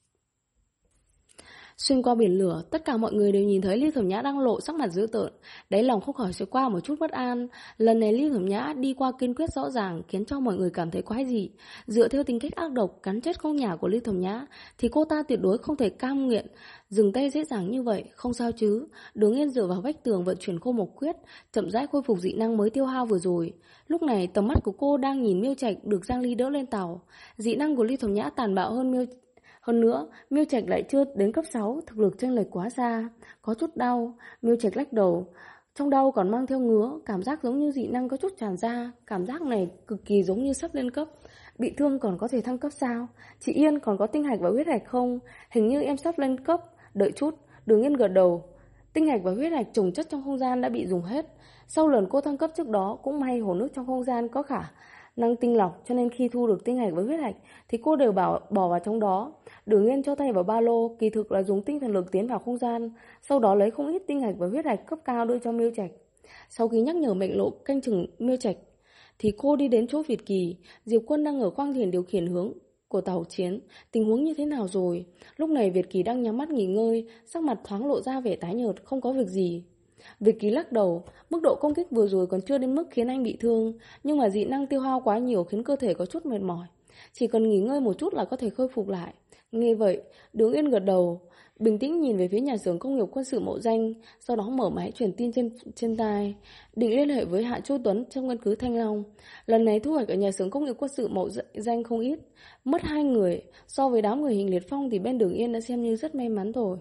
Xuyên qua biển lửa, tất cả mọi người đều nhìn thấy Ly Thẩm Nhã đang lộ sắc mặt dữ tợn, đáy lòng không khỏi sẽ qua một chút bất an. Lần này Ly Thẩm Nhã đi qua kiên quyết rõ ràng, khiến cho mọi người cảm thấy quái dị. Dựa theo tính cách ác độc, cắn chết con nhà của Ly Thẩm Nhã, thì cô ta tuyệt đối không thể cam nguyện dừng tay dễ dàng như vậy. Không sao chứ? Đường Yên dựa vào vách tường vận chuyển khô mộc quyết, chậm rãi khôi phục dị năng mới tiêu hao vừa rồi. Lúc này tầm mắt của cô đang nhìn Miêu Trạch được Giang Ly đỡ lên tàu. Dị năng của Ly Thẩm Nhã tàn bạo hơn nữa, Miêu Trạch lại chưa đến cấp 6, thực lực chênh lệch quá xa, có chút đau. Miêu Trạch lắc đầu, trong đau còn mang theo ngứa, cảm giác giống như dị năng có chút tràn ra, cảm giác này cực kỳ giống như sắp lên cấp. Bị thương còn có thể thăng cấp sao? Chị Yên còn có tinh hạch và huyết hạch không? Hình như em sắp lên cấp, đợi chút. Đường Yên gật đầu. Tinh hạch và huyết hạch trồng chất trong không gian đã bị dùng hết. Sau lần cô thăng cấp trước đó, cũng may hồ nước trong không gian có khả năng tinh lọc, cho nên khi thu được tinh hạch với huyết hạch thì cô đều bỏ vào trong đó. Đường Yên cho tay vào ba lô, kỳ thực là dùng tinh thần lực tiến vào không gian, sau đó lấy không ít tinh hạch và huyết hạch cấp cao đưa cho Miêu Trạch. Sau khi nhắc nhở mệnh lộ canh chừng Miêu Trạch thì cô đi đến chỗ Việt Kỳ. Diệp Quân đang ở khoang thuyền điều khiển hướng của tàu chiến. Tình huống như thế nào rồi? Lúc này Việt Kỳ đang nhắm mắt nghỉ ngơi, sắc mặt thoáng lộ ra vẻ tái nhợt, không có việc gì. Việt Kỳ lắc đầu, mức độ công kích vừa rồi còn chưa đến mức khiến anh bị thương, nhưng mà dị năng tiêu hao quá nhiều khiến cơ thể có chút mệt mỏi. Chỉ cần nghỉ ngơi một chút là có thể khôi phục lại. Nghe vậy, Đường Yên gật đầu, bình tĩnh nhìn về phía nhà xưởng công nghiệp quân sự Mậu Danh, sau đó mở máy truyền tin trên tai, định liên hệ với Hạ Chu Tuấn trong căn cứ Thanh Long. Lần này thu hoạch ở nhà xưởng công nghiệp quân sự Mậu Danh không ít, mất 2 người, so với đám người hình liệt phong thì bên Đường Yên đã xem như rất may mắn rồi.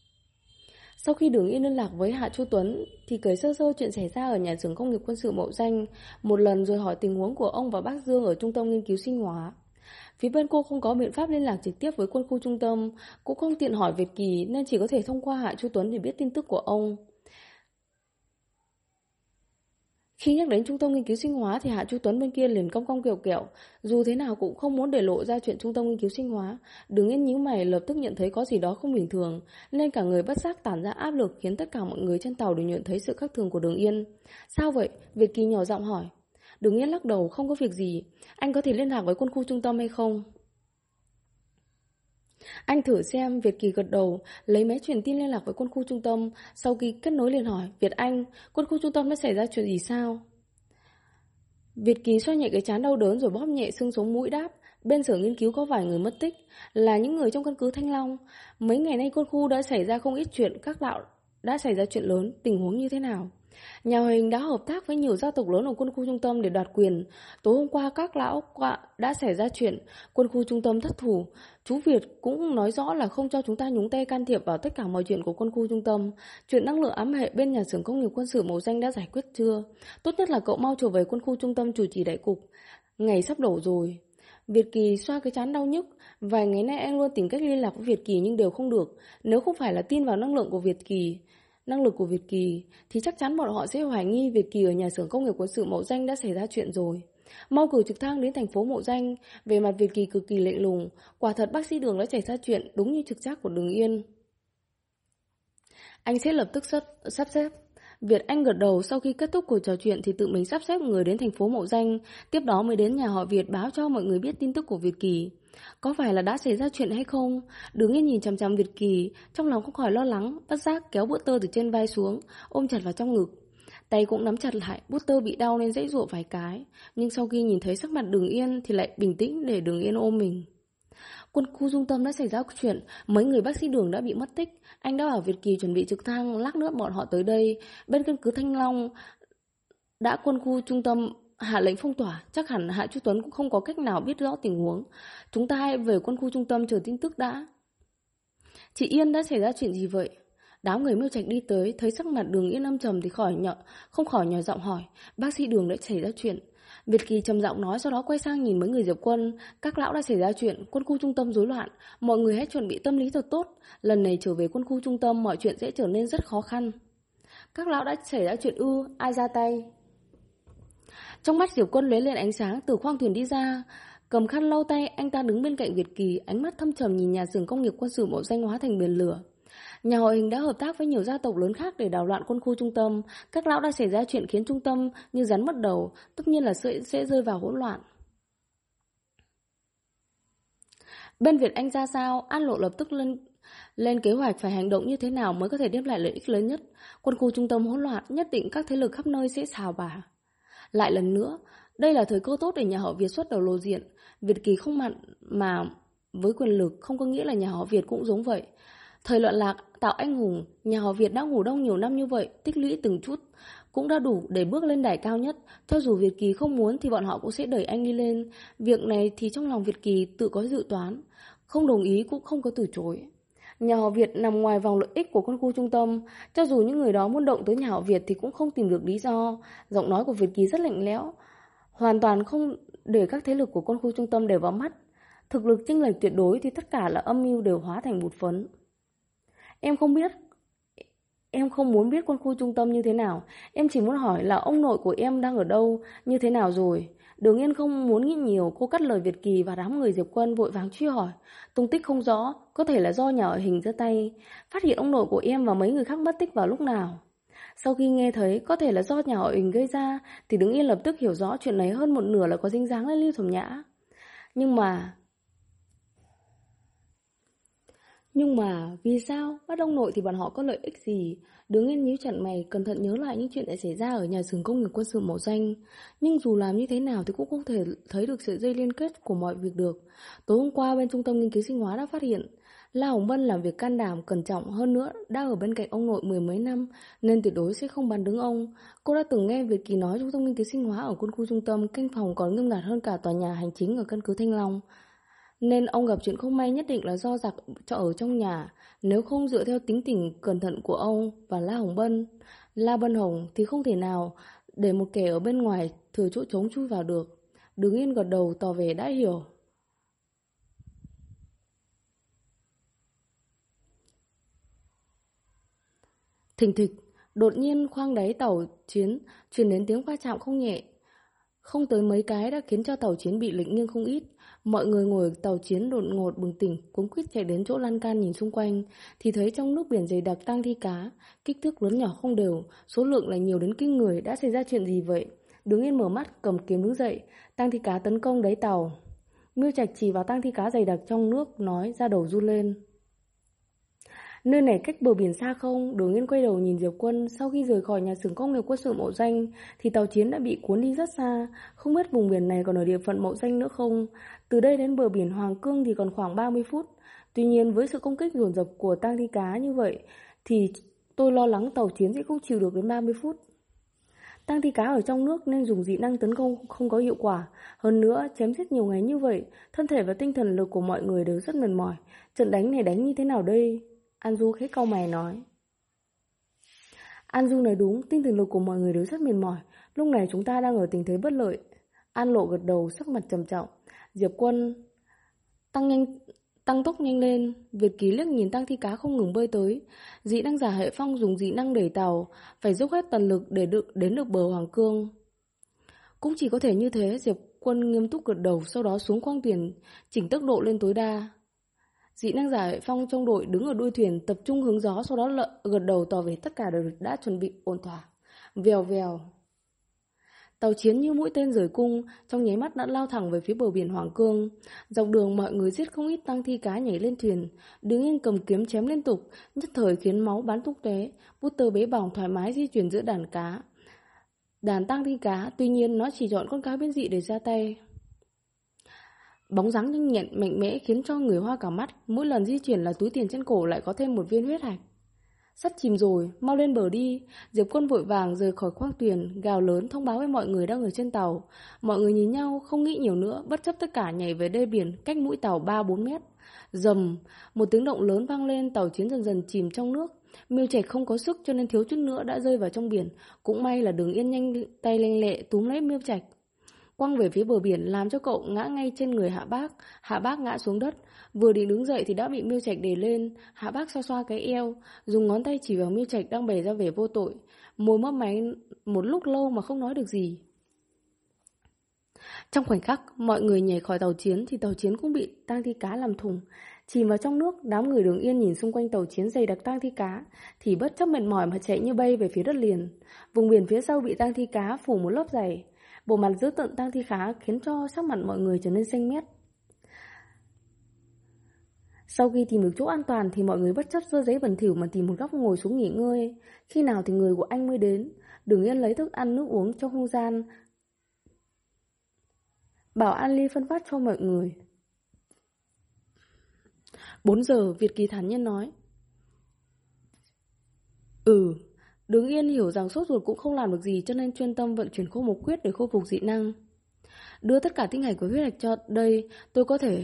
Sau khi Đường Yên liên lạc với Hạ Chu Tuấn thì kể sơ sơ chuyện xảy ra ở nhà xưởng công nghiệp quân sự Mậu Danh một lần, rồi hỏi tình huống của ông và bác Dương ở trung tâm nghiên cứu sinh hóa. Phía bên cô không có biện pháp liên lạc trực tiếp với quân khu trung tâm, cũng không tiện hỏi Việt Kỳ nên chỉ có thể thông qua Hạ Chu Tuấn để biết tin tức của ông. Khi nhắc đến trung tâm nghiên cứu sinh hóa thì Hạ Chu Tuấn bên kia liền cong cong kẹo kẹo, dù thế nào cũng không muốn để lộ ra chuyện trung tâm nghiên cứu sinh hóa. Đường Yên nhíu mày, lập tức nhận thấy có gì đó không bình thường, nên cả người bất giác tản ra áp lực, khiến tất cả mọi người trên tàu đều nhận thấy sự khác thường của Đường Yên. Sao vậy? Việt Kỳ nhỏ giọng hỏi. Đường Yên lắc đầu, không có việc gì. Anh có thể liên lạc với quân khu trung tâm hay không? Anh thử xem. Việt Kỳ gật đầu, lấy máy truyền tin liên lạc với quân khu trung tâm. Sau khi kết nối liền hỏi, Việt Anh, quân khu trung tâm đã xảy ra chuyện gì sao? Việt Kỳ xoa nhẹ cái trán đau đớn rồi bóp nhẹ xương sống mũi đáp, bên sở nghiên cứu có vài người mất tích, là những người trong căn cứ Thanh Long. Mấy ngày nay quân khu đã xảy ra không ít chuyện, các đạo đã xảy ra chuyện lớn. Tình huống như thế nào? Nhà Hòa Hình đã hợp tác với nhiều gia tộc lớn ở quân khu trung tâm để đoạt quyền. Tối hôm qua các lão quạ đã xảy ra chuyện, quân khu trung tâm thất thủ. Chú Việt cũng nói rõ là không cho chúng ta nhúng tay can thiệp vào tất cả mọi chuyện của quân khu trung tâm. Chuyện năng lượng ám hệ bên nhà xưởng công nghiệp quân sự Mậu Danh đã giải quyết chưa? Tốt nhất là cậu mau trở về quân khu trung tâm chủ trì đại cục. Ngày sắp đổ rồi. Việt Kỳ xoa cái trán đau nhức. Vài ngày nay anh luôn tìm cách liên lạc với Việt Kỳ nhưng đều không được. Nếu không phải là tin vào năng lực của Việt Kỳ thì chắc chắn bọn họ sẽ hoài nghi Việt Kỳ ở nhà xưởng công nghiệp quân sự Mậu Danh đã xảy ra chuyện rồi. Mau cử trực thăng đến thành phố Mậu Danh. Về mặt Việt Kỳ cực kỳ lạnh lùng, quả thật bác sĩ Đường đã xảy ra chuyện, đúng như trực giác của Đường Yên. Anh sẽ lập tức sắp xếp. Việt Anh gật đầu. Sau khi kết thúc cuộc trò chuyện thì tự mình sắp xếp người đến thành phố Mậu Danh, tiếp đó mới đến nhà họ Việt báo cho mọi người biết tin tức của Việt Kỳ. Có phải là đã xảy ra chuyện hay không? Đường Yên nhìn chằm chằm Việt Kỳ, trong lòng không khỏi lo lắng, bất giác kéo bút tơ từ trên vai xuống, ôm chặt vào trong ngực. Tay cũng nắm chặt lại, bút tơ bị đau nên giãy giụa vài cái, nhưng sau khi nhìn thấy sắc mặt Đường Yên thì lại bình tĩnh để Đường Yên ôm mình. Quân khu trung tâm đã xảy ra chuyện, mấy người bác sĩ Đường đã bị mất tích. Anh đã bảo Việt Kỳ chuẩn bị trực thăng, lát nữa bọn họ tới đây. Bên căn cứ Thanh Long đã quân khu trung tâm hạ lệnh phong tỏa, chắc hẳn Hạ Chu Tuấn cũng không có cách nào biết rõ tình huống. Chúng ta hãy về quân khu trung tâm chờ tin tức đã. Chị Yên đã xảy ra chuyện gì vậy? Đám người Miêu Trạch đi tới, thấy sắc mặt Đường Yên âm trầm thì không khỏi nhỏ giọng hỏi. Bác sĩ Đường đã xảy ra chuyện. Việt Kỳ trầm giọng nói, sau đó quay sang nhìn mấy người Diệp Quân. Các lão đã xảy ra chuyện, quân khu trung tâm rối loạn, mọi người hãy chuẩn bị tâm lý thật tốt. Lần này trở về quân khu trung tâm, mọi chuyện sẽ trở nên rất khó khăn. Các lão đã xảy ra chuyện ư? Ai ra tay? Trong mắt Diệp Quân lóe lên ánh sáng, từ khoang thuyền đi ra, cầm khăn lau tay. Anh ta đứng bên cạnh Việt Kỳ, ánh mắt thâm trầm nhìn nhà xưởng công nghiệp quân sự mộ danh hóa thành biển lửa. Nhà họ Hình đã hợp tác với nhiều gia tộc lớn khác để đảo loạn quân khu trung tâm. Các lão đã xảy ra chuyện khiến trung tâm như rắn mất đầu, tất nhiên là sẽ rơi vào hỗn loạn. Bên Việt Anh ra sao? An Lộ lập tức lên kế hoạch phải hành động như thế nào mới có thể đem lại lợi ích lớn nhất. Quân khu trung tâm hỗn loạn, nhất định các thế lực khắp nơi sẽ xào bà. Lại lần nữa, đây là thời cơ tốt để nhà họ Việt xuất đầu lộ diện. Việt Kỳ không mặn mà với quyền lực không có nghĩa là nhà họ Việt cũng giống vậy. Thời loạn lạc tạo anh hùng, nhà họ Việt đã ngủ đông nhiều năm như vậy, tích lũy từng chút cũng đã đủ để bước lên đài cao nhất. Cho dù Việt Kỳ không muốn thì bọn họ cũng sẽ đẩy anh đi lên. Việc này thì trong lòng Việt Kỳ tự có dự toán, không đồng ý cũng không có từ chối. Nhà họ Việt nằm ngoài vòng lợi ích của quân khu trung tâm, cho dù những người đó muốn động tới nhà họ Việt thì cũng không tìm được lý do. Giọng nói của Việt Kỳ rất lạnh lẽo, hoàn toàn không để các thế lực của quân khu trung tâm đều vào mắt. Thực lực chênh lệch tuyệt đối thì tất cả là âm mưu đều hóa thành bột phấn. Em không muốn biết quân khu trung tâm như thế nào. Em chỉ muốn hỏi là ông nội của em đang ở đâu, như thế nào rồi. Đường Yên không muốn nghĩ nhiều, cô cắt lời Việt Kỳ và đám người Diệp Quân vội vàng truy hỏi. Tung tích không rõ, có thể là do nhà họ Hình ra tay. Phát hiện ông nội của em và mấy người khác mất tích vào lúc nào. Sau khi nghe thấy có thể là do nhà họ Hình gây ra thì Đường Yên lập tức hiểu rõ chuyện này hơn một nửa là có dính dáng lên Lưu Thẩm Nhã. Nhưng mà vì sao? Bắt ông nội thì bọn họ có lợi ích gì? Đường Yên nhíu chặt mày, cẩn thận nhớ lại những chuyện đã xảy ra ở nhà xưởng công nghiệp quân sự Mộ Danh. Nhưng dù làm như thế nào thì cũng không thể thấy được sợi dây liên kết của mọi việc được. Tối hôm qua bên trung tâm nghiên cứu sinh hóa đã phát hiện La Hồng Vân làm việc can đảm, cẩn trọng, hơn nữa đã ở bên cạnh ông nội mười mấy năm nên tuyệt đối sẽ không bán đứng ông. Cô đã từng nghe Việt Kỳ nói trung tâm nghiên cứu sinh hóa ở quân khu trung tâm canh phòng còn nghiêm ngặt hơn cả tòa nhà hành chính ở căn cứ Thanh Long. Nên ông gặp chuyện không may nhất định là do giặc cho ở trong nhà. Nếu không dựa theo tính tình cẩn thận của ông và La Bân Hồng thì không thể nào để một kẻ ở bên ngoài thừa chỗ trống chui vào được. Đứng Yên gật đầu tỏ vẻ đã hiểu. Thình thịch, đột nhiên khoang đáy tàu chiến truyền đến tiếng va chạm không nhẹ. Không tới mấy cái đã khiến cho tàu chiến bị lệch nghiêng không ít. Mọi người ngồi tàu chiến đột ngột bừng tỉnh, cuống quýt chạy đến chỗ lan can nhìn xung quanh, thì thấy trong nước biển dày đặc tang thi cá, kích thước lớn nhỏ không đều, số lượng là nhiều đến kinh người. Đã xảy ra chuyện gì vậy? Đứng Yên mở mắt, cầm kiếm đứng dậy. Tang thi cá tấn công đáy tàu. Miêu Trạch chỉ vào tang thi cá dày đặc trong nước, nói, ra đầu run lên. Nơi này cách bờ biển xa không? Đường Yên quay đầu nhìn Diệp Quân. Sau khi rời khỏi nhà xưởng công nghiệp quân sự Mộ Danh thì tàu chiến đã bị cuốn đi rất xa. Không biết vùng biển này còn ở địa phận Mộ Danh nữa không? Từ đây đến bờ biển Hoàng Cương thì còn khoảng 30 phút. Tuy nhiên với sự công kích dồn dập của tang thi cá như vậy thì tôi lo lắng tàu chiến sẽ không chịu được đến 30 phút. Tang thi cá ở trong nước nên dùng dị năng tấn công không có hiệu quả. Hơn nữa, chém giết nhiều ngày như vậy, thân thể và tinh thần lực của mọi người đều rất mệt mỏi. Trận đánh này đánh như thế nào đây? An Du khẽ cau mày nói. An Du nói đúng, tinh thần lực của mọi người đều rất mệt mỏi. Lúc này chúng ta đang ở tình thế bất lợi. An Lộ gật đầu, sắc mặt trầm trọng. Diệp Quân tăng tốc nhanh lên. Việt Ký liếc nhìn tang thi cá không ngừng bơi tới. Dị năng giả Hệ Phong dùng dị năng đẩy tàu, phải dốc hết tần lực để đến được bờ Hoàng Cương. Cũng chỉ có thể như thế. Diệp Quân nghiêm túc gật đầu, sau đó xuống khoang thuyền chỉnh tốc độ lên tối đa. Dị năng giả Hệ Phong trong đội đứng ở đuôi thuyền tập trung hướng gió, sau đó gật đầu tỏ vẻ tất cả đều đã chuẩn bị ổn thỏa. Vèo vèo, tàu chiến như mũi tên rời cung, trong nháy mắt đã lao thẳng về phía bờ biển Hoàng Cương. Dọc đường mọi người giết không ít tang thi cá nhảy lên thuyền, đứng Yên cầm kiếm chém liên tục, nhất thời khiến máu bắn tung tóe. Butter bế bỏng thoải mái di chuyển giữa đàn tang thi cá. Tuy nhiên nó chỉ chọn con cá biến dị để ra tay. Bóng dáng nhanh nhẹn mạnh mẽ khiến cho người hoa cả mắt. Mỗi lần di chuyển là túi tiền trên cổ lại có thêm một viên huyết hạch. Sắp chìm rồi, mau lên bờ đi. Diệp Quân vội vàng rời khỏi khoang thuyền, gào lớn thông báo với mọi người đang ở trên tàu. Mọi người nhìn nhau không nghĩ nhiều nữa, bất chấp tất cả nhảy về đê biển cách mũi tàu 3-4 mét. Rầm, một tiếng động lớn vang lên, tàu chiến dần dần chìm trong nước. Miêu Trạch không có sức cho nên thiếu chút nữa đã rơi vào trong biển. Cũng may là Đường Yên nhanh tay lanh lẹ túm lấy Miêu Trạch. quăng về phía bờ biển, làm cho cậu ngã ngay trên người Hạ Bác. Hạ Bác ngã xuống đất, vừa định đứng dậy thì đã bị Miêu Trạch đè lên. Hạ Bác xoa xoa cái eo, dùng ngón tay chỉ vào Miêu Trạch đang bày ra vẻ vô tội, môi mấp máy một lúc lâu mà không nói được gì. Trong khoảnh khắc mọi người nhảy khỏi tàu chiến thì tàu chiến cũng bị tang thi cá làm thủng. Chìm vào trong nước, đám người Đường Yên nhìn xung quanh tàu chiến dày đặc tang thi cá thì bất chấp mệt mỏi mà chạy như bay về phía đất liền. Vùng biển phía sau bị tang thi cá phủ một lớp dày. Bộ mặt dữ tợn tang thi cá khiến cho sắc mặt mọi người trở nên xanh mét. Sau khi tìm được chỗ an toàn thì mọi người bất chấp dơ giấy bẩn thỉu mà tìm một góc ngồi xuống nghỉ ngơi. Khi nào thì người của anh mới đến. Đường Yên lấy thức ăn nước uống trong không gian, bảo An Ly phân phát cho mọi người. 4 giờ, Việt Kỳ thản nhiên nói. Đường Yên hiểu rằng sốt ruột cũng không làm được gì cho nên chuyên tâm vận chuyển khô mộc quyết để khôi phục dị năng. Đưa tất cả tinh hạch và huyết hạch cho đây, tôi có thể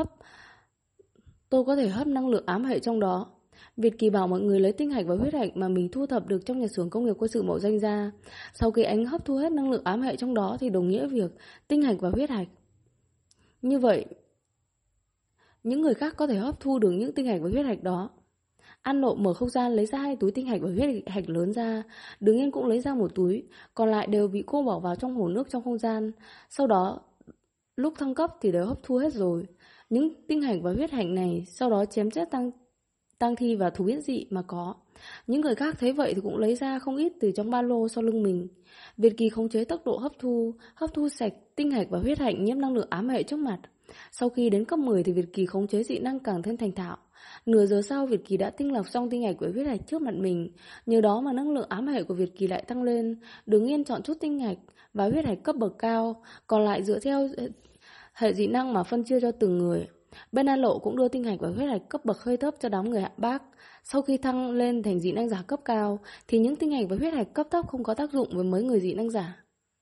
hấp năng lượng ám hệ trong đó. Việt Kỳ bảo mọi người lấy tinh hạch và huyết hạch mà mình thu thập được trong nhà xưởng công nghiệp quân sự Mậu Danh ra. Sau khi anh hấp thu hết năng lượng ám hệ trong đó thì đồng nghĩa việc tinh hạch và huyết hạch. Như vậy, những người khác có thể hấp thu được những tinh hạch và huyết hạch đó. An Nộ mở không gian lấy ra 2 túi tinh hạch và huyết hạch lớn ra. Đường Yên cũng lấy ra một túi, còn lại đều bị cô bỏ vào trong hồ nước trong không gian. Sau đó, lúc thăng cấp thì đều hấp thu hết rồi. Những tinh hạch và huyết hạch này sau đó chém chết tang thi và thú biến dị mà có. Những người khác thấy vậy thì cũng lấy ra không ít từ trong ba lô sau lưng mình. Việt Kỳ khống chế tốc độ hấp thu sạch tinh hạch và huyết hạch nhiễm năng lượng ám hệ trước mặt. Sau khi đến cấp 10 thì Việt Kỳ khống chế dị năng càng thêm thành thạo. Nửa giờ sau Việt Kỳ đã tinh lọc xong tinh hạch của huyết hạch trước mặt mình. Nhờ đó mà năng lượng ám hệ của Việt Kỳ lại tăng lên. Đường Yên chọn chút tinh hạch và huyết hạch cấp bậc cao, còn lại dựa theo hệ dị năng mà phân chia cho từng người. Bên An Lộ cũng đưa tinh hạch và huyết hạch cấp bậc hơi thấp cho đám người Hạ Bác. Sau khi thăng lên thành dị năng giả cấp cao thì những tinh hạch và huyết hạch cấp thấp không có tác dụng với mấy người dị năng giả.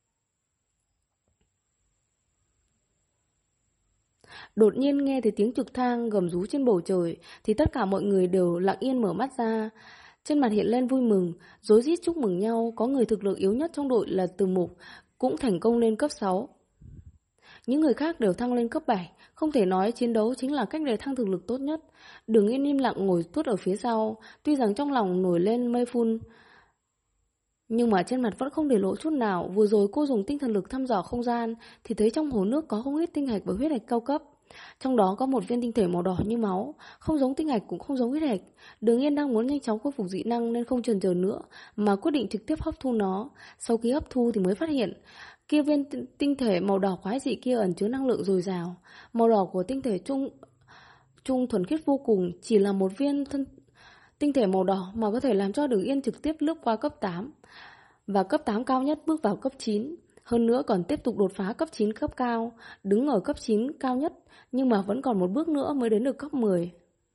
Đột nhiên nghe thấy tiếng trực thăng gầm rú trên bầu trời thì tất cả mọi người đều lặng yên mở mắt ra. Trên mặt hiện lên vui mừng, rối rít chúc mừng nhau. Có người thực lực yếu nhất trong đội là Từ Mục cũng thành công lên cấp 6. Những người khác đều thăng lên cấp 7. Không thể nói chiến đấu chính là cách để thăng thực lực tốt nhất. Đường Yên im lặng ngồi tuốt ở phía sau. Tuy rằng trong lòng nổi lên mây phun, nhưng mà trên mặt vẫn không để lộ chút nào. Vừa rồi cô dùng tinh thần lực thăm dò không gian thì thấy trong hồ nước có không ít tinh hạch và huyết hạch cao cấp. Trong đó có một viên tinh thể màu đỏ như máu, không giống tinh hạch cũng không giống huyết hạch. Đường Yên đang muốn nhanh chóng khôi phục dị năng nên không chần chờ nữa mà quyết định trực tiếp hấp thu nó. Sau khi hấp thu thì mới phát hiện kia viên tinh thể màu đỏ quái dị kia ẩn chứa năng lượng dồi dào. Màu đỏ của tinh thể trung thuần khiết vô cùng, chỉ là một viên tinh thể màu đỏ mà có thể làm cho Đường Yên trực tiếp lướt qua cấp 8 và cấp 8 cao nhất bước vào cấp 9. Hơn nữa còn tiếp tục đột phá cấp 9 cấp cao, đứng ở cấp 9 cao nhất, nhưng mà vẫn còn một bước nữa mới đến được cấp 10.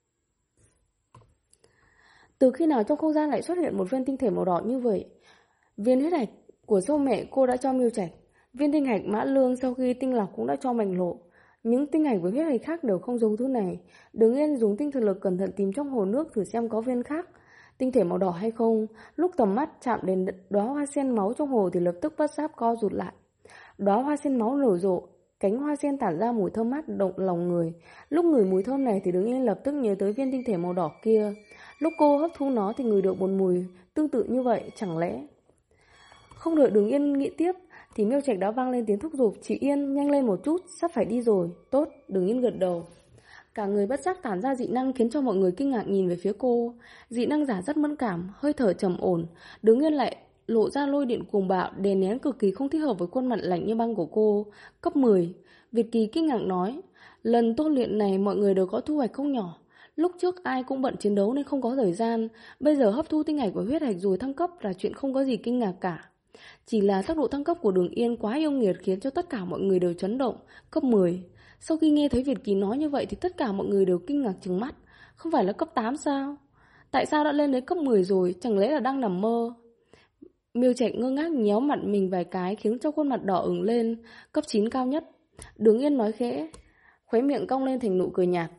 Từ khi nào trong không gian lại xuất hiện một viên tinh thể màu đỏ như vậy? Viên huyết hạch của sâu mẹ cô đã cho Miêu Trạch. Viên tinh hạch Mã Lương sau khi tinh lọc cũng đã cho Mạnh Lộ. Những tinh hạch với huyết hạch khác đều không giống thứ này. Đường Yên dùng tinh thần lực cẩn thận tìm trong hồ nước thử xem có viên khác tinh thể màu đỏ hay không. Lúc tầm mắt chạm đến đóa hoa sen máu trong hồ thì lập tức bất giác co rụt lại. Đóa hoa sen máu nở rộ, cánh hoa sen tản ra mùi thơm mát động lòng người. Lúc ngửi mùi thơm này thì Đường Yên lập tức nhớ tới viên tinh thể màu đỏ kia. Lúc cô hấp thu nó thì ngửi được một mùi tương tự như vậy, chẳng lẽ... Không đợi Đường Yên nghĩ tiếp thì Miêu Trạch đã vang lên tiếng thúc giục. Chị Yên, nhanh lên một chút, sắp phải đi rồi. Tốt, Đường Yên gật đầu. Cả người bất giác tản ra dị năng khiến cho mọi người kinh ngạc nhìn về phía cô. Dị năng giả rất mẫn cảm, hơi thở trầm ổn. Đường Yên lại lộ ra lôi điện cuồng bạo, đè nén cực kỳ không thích hợp với khuôn mặt lạnh như băng của cô. Cấp 10, Việt Kỳ kinh ngạc nói. Lần tu luyện này mọi người đều có thu hoạch không nhỏ. Lúc trước ai cũng bận chiến đấu nên không có thời gian. Bây giờ hấp thu tinh hạch và huyết hạch rồi thăng cấp là chuyện không có gì kinh ngạc cả. Chỉ là tốc độ thăng cấp của Đường Yên quá yêu nghiệt khiến cho tất cả mọi người đều chấn động. Cấp 10. Sau khi nghe thấy Việt Kỳ nói như vậy thì tất cả mọi người đều kinh ngạc trừng mắt. Không phải là cấp 8 sao? Tại sao đã lên đến cấp 10 rồi? Chẳng lẽ là đang nằm mơ? Miêu Trạch ngơ ngác nhéo mặt mình vài cái khiến cho khuôn mặt đỏ ửng lên. Cấp 9 cao nhất. Đường Yên nói khẽ, khóe miệng cong lên thành nụ cười nhạt.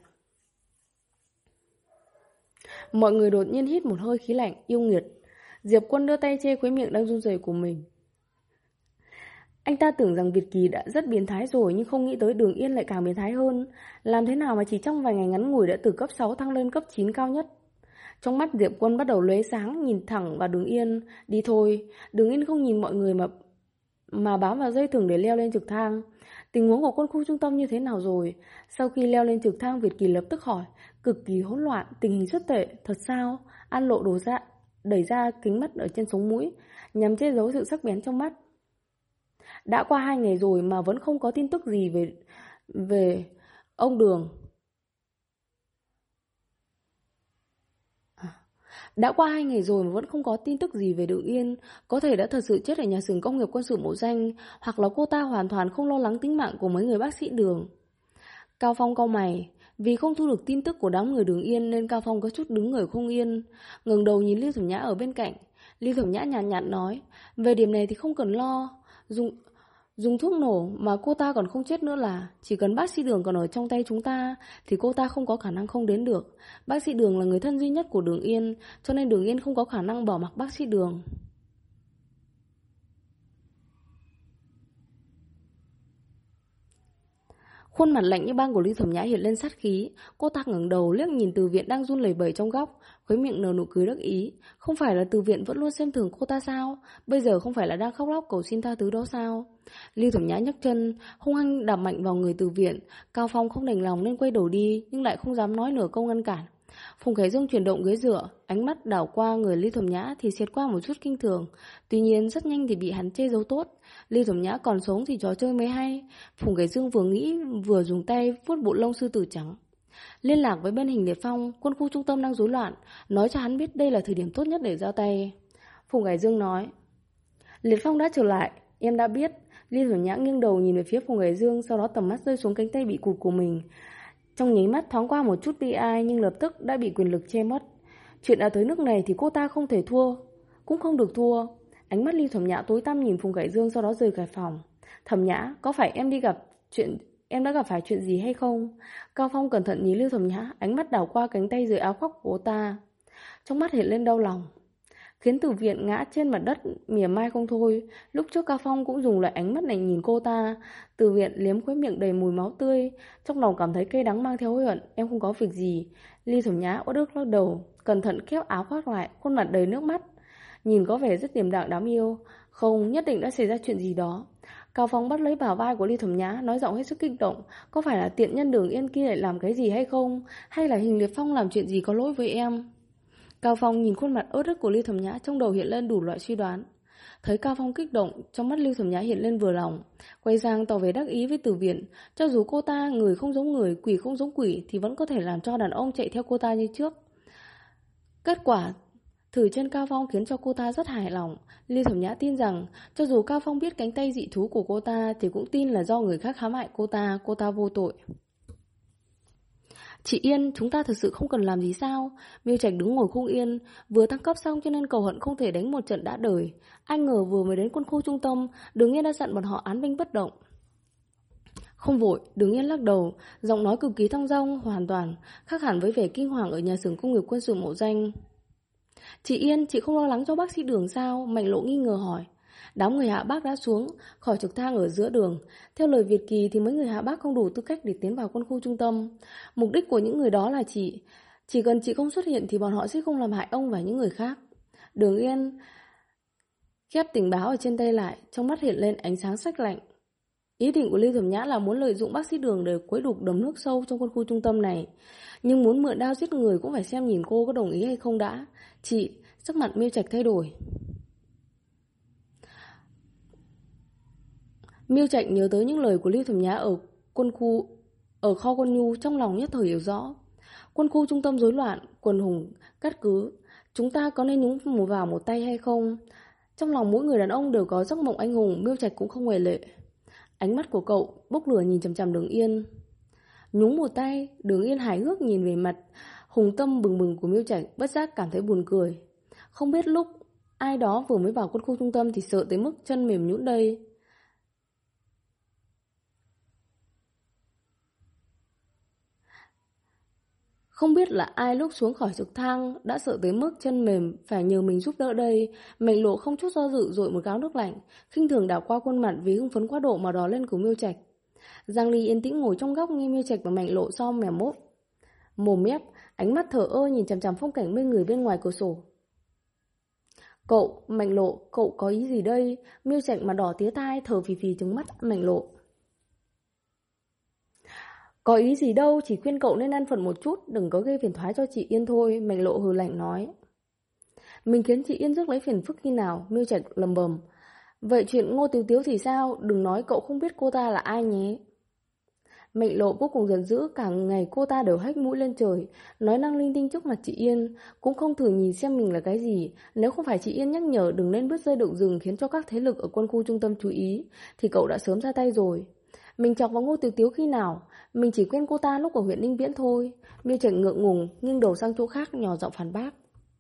Mọi người đột nhiên hít một hơi khí lạnh, yêu nghiệt. Diệp Quân đưa tay che khóe miệng đang run rẩy của mình. Anh ta tưởng rằng Việt Kỳ đã rất biến thái rồi, nhưng không nghĩ tới Đường Yên lại càng biến thái hơn. Làm thế nào mà chỉ trong vài ngày ngắn ngủi đã từ cấp 6 thăng lên cấp 9 cao nhất? Trong mắt Diệp Quân bắt đầu lóe sáng, nhìn thẳng vào Đường Yên. Đi thôi. Đường Yên không nhìn mọi người mà bám vào dây thừng để leo lên trực thang. Tình huống của quân khu trung tâm như thế nào rồi? Sau khi leo lên trực thang, Việt Kỳ lập tức hỏi. Cực kỳ hỗn loạn, tình hình rất tệ. Thật sao? An Lộ đẩy ra kính mắt ở trên sống mũi, nhằm che giấu sự sắc bén trong mắt. Đã qua 2 ngày rồi mà vẫn không có tin tức gì về ông Đường. Đã qua 2 ngày rồi mà vẫn không có tin tức gì về Đường Yên. Có thể đã thật sự chết ở nhà xưởng công nghiệp quân sự Mộ Danh, hoặc là cô ta hoàn toàn không lo lắng tính mạng của mấy người bác sĩ Đường. Cao Phong cau mày. Vì không thu được tin tức của đám người Đường Yên nên Cao Phong có chút đứng người không yên, ngẩng đầu nhìn Lưu Thẩm Nhã ở bên cạnh. Lưu Thẩm Nhã nhàn nhạt nói, về điểm này thì không cần lo. Dùng thuốc nổ mà cô ta còn không chết nữa là chỉ cần bác sĩ Đường còn ở trong tay chúng ta thì cô ta không có khả năng không đến được. Bác sĩ Đường là người thân duy nhất của Đường Yên, cho nên Đường Yên không có khả năng bỏ mặc bác sĩ Đường. Khuôn mặt lạnh như băng của Lý Thẩm Nhã hiện lên sát khí. Cô ta ngẩng đầu liếc nhìn Từ Viện đang run lẩy bẩy trong góc, khóe miệng nở nụ cười đắc ý. Không phải là Từ Viện vẫn luôn xem thường cô ta sao? Bây giờ không phải là đang khóc lóc cầu xin tha thứ đó sao? Lý Thẩm Nhã nhấc chân, hung hăng đạp mạnh vào người Từ Viện. Cao Phong không đành lòng nên quay đầu đi, nhưng lại không dám nói nửa câu ngăn cản. Phùng Khải Dương chuyển động ghế dựa, ánh mắt đảo qua người Lý Thẩm Nhã thì xẹt qua một chút kinh thường. Tuy nhiên rất nhanh thì bị hắn che giấu tốt. Lý Thẩm Nhã còn sống thì trò chơi mới hay. Phùng Khải Dương vừa nghĩ vừa dùng tay vuốt bộ lông sư tử trắng. Liên lạc với bên Hình Liệt Phong, quân khu trung tâm đang rối loạn, nói cho hắn biết đây là thời điểm tốt nhất để ra tay. Phùng Khải Dương nói, Liệt Phong đã trở lại, em đã biết. Lý Thẩm Nhã nghiêng đầu nhìn về phía Phùng Khải Dương, sau đó tầm mắt rơi xuống cánh tay bị cụt của mình. Trong nháy mắt thoáng qua một chút bi ai, nhưng lập tức đã bị quyền lực che mất. Chuyện đã tới nước này thì cô ta không thể thua, cũng không được thua. Ánh mắt Lưu Thẩm Nhã tối tăm nhìn Phùng Khải Dương, sau đó rời khỏi phòng. Thẩm Nhã, có phải em đã gặp phải chuyện gì hay không? Cao Phong cẩn thận nhìn Lưu Thẩm Nhã, ánh mắt đảo qua cánh tay dưới áo khoác của cô ta. Trong mắt hiện lên đau lòng. Khiến Từ Viện ngã trên mặt đất mỉa mai không thôi. Lúc trước Cao Phong cũng dùng loại ánh mắt này nhìn cô ta. Từ Viện liếm khóe miệng đầy mùi máu tươi, trong lòng cảm thấy cay đắng mang theo hối hận. Em không có việc gì. Ly Thẩm Nhã uất ức lắc đầu, cẩn thận kéo áo khoác lại, khuôn mặt đầy nước mắt, nhìn có vẻ rất điềm đạm đáng yêu. Không, nhất định đã xảy ra chuyện gì đó. Cao Phong bắt lấy bả vai của Ly Thẩm Nhã, nói giọng hết sức kích động. Có phải là tiện nhân Đường Yên kia lại làm cái gì hay không? Hay là Hình Liệt Phong làm chuyện gì có lỗi với em? Cao Phong nhìn khuôn mặt ớt ức của Lưu Thẩm Nhã, trong đầu hiện lên đủ loại suy đoán. Thấy Cao Phong kích động, trong mắt Lưu Thẩm Nhã hiện lên vừa lòng, quay sang tỏ vẻ đắc ý với Từ Viện. Cho dù cô ta người không giống người, quỷ không giống quỷ, thì vẫn có thể làm cho đàn ông chạy theo cô ta như trước. Kết quả thử chân Cao Phong khiến cho cô ta rất hài lòng. Lưu Thẩm Nhã tin rằng cho dù Cao Phong biết cánh tay dị thú của cô ta thì cũng tin là do người khác hãm hại cô ta vô tội. Chị Yên, chúng ta thực sự không cần làm gì sao? Miêu Trạch đứng ngồi không yên, vừa thăng cấp xong cho nên cầu hận không thể đánh một trận đã đời. Anh ngờ vừa mới đến quân khu trung tâm, Đường Yên đã dặn bọn họ án binh bất động. Không vội, Đường Yên lắc đầu, giọng nói cực kỳ thong dong, hoàn toàn khác hẳn với vẻ kinh hoàng ở nhà xưởng công nghiệp quân sự Mộ Danh. Chị Yên, chị không lo lắng cho bác sĩ Đường sao? Mạnh Lộ nghi ngờ hỏi. Đám người Hạ Bác đã xuống khỏi trực thang ở giữa đường. Theo lời Việt Kỳ thì mấy người Hạ Bác không đủ tư cách để tiến vào quân khu trung tâm. Mục đích của những người đó là chỉ cần chị không xuất hiện thì bọn họ sẽ không làm hại ông và những người khác. Đường Yên khép tình báo ở trên tay lại, trong mắt hiện lên ánh sáng sắc lạnh. Ý định của Lưu Thẩm Nhã là muốn lợi dụng bác sĩ Đường để quấy đục đầm nước sâu trong quân khu trung tâm này. Nhưng muốn mượn đao giết người cũng phải xem nhìn cô có đồng ý hay không đã. Chị, sắc mặt Miêu Trạch thay đổi. Miêu Trạch nhớ tới những lời của Lưu Thẩm Nhã ở kho quân nhu, trong lòng nhất thời hiểu rõ. Quân khu trung tâm rối loạn, quần hùng cát cứ, chúng ta có nên nhúng vào một tay hay không? Trong lòng mỗi người đàn ông đều có giấc mộng anh hùng, Miêu Trạch cũng không ngoại lệ. Ánh mắt của cậu bốc lửa nhìn chằm chằm Đường Yên. Nhúng một tay, Đường Yên hài hước nhìn về mặt hùng tâm bừng bừng của Miêu Trạch, bất giác cảm thấy buồn cười. Không biết lúc ai đó vừa mới vào quân khu trung tâm thì sợ tới mức chân mềm nhũn đây. Không biết là ai lúc xuống khỏi trực thang đã sợ tới mức chân mềm phải nhờ mình giúp đỡ đây. Mạnh Lộ không chút do dự dội một gáo nước lạnh, khinh thường đảo qua khuôn mặt vì hưng phấn quá độ mà đỏ lên của Miêu Trạch. Giang Ly yên tĩnh ngồi trong góc nghe Miêu Trạch và Mạnh Lộ so mẻ mốt mồm mép, ánh mắt thờ ơ nhìn chằm chằm phong cảnh bên người bên ngoài cửa sổ. Cậu, Mạnh Lộ, cậu có ý gì đây? Miêu Trạch mà đỏ tía tai thở phì phì trừng mắt Mạnh Lộ. Có ý gì đâu, chỉ khuyên cậu nên ăn phận một chút, đừng có gây phiền toái cho chị Yên thôi, Mạnh Lộ hừ lạnh nói. Mình khiến chị Yên rước lấy phiền phức khi nào? Miêu Trạch lầm bầm. Vậy chuyện Ngô Tiếu Tiếu thì sao? Đừng nói cậu không biết cô ta là ai nhé. Mạnh Lộ vô cùng giận dữ, cả ngày cô ta đều hách mũi lên trời, nói năng linh tinh trước mặt chị Yên, cũng không thử nhìn xem mình là cái gì. Nếu không phải chị Yên nhắc nhở đừng nên bước rơi động rừng khiến cho các thế lực ở quân khu trung tâm chú ý, thì cậu đã sớm ra tay rồi. Mình chọc vào Ngô Tiếu Tiếu khi nào? Mình chỉ quen cô ta lúc ở huyện Ninh Viễn thôi. Miêu Trạch ngượng ngùng, nghiêng đầu sang chỗ khác nhỏ giọng phản bác.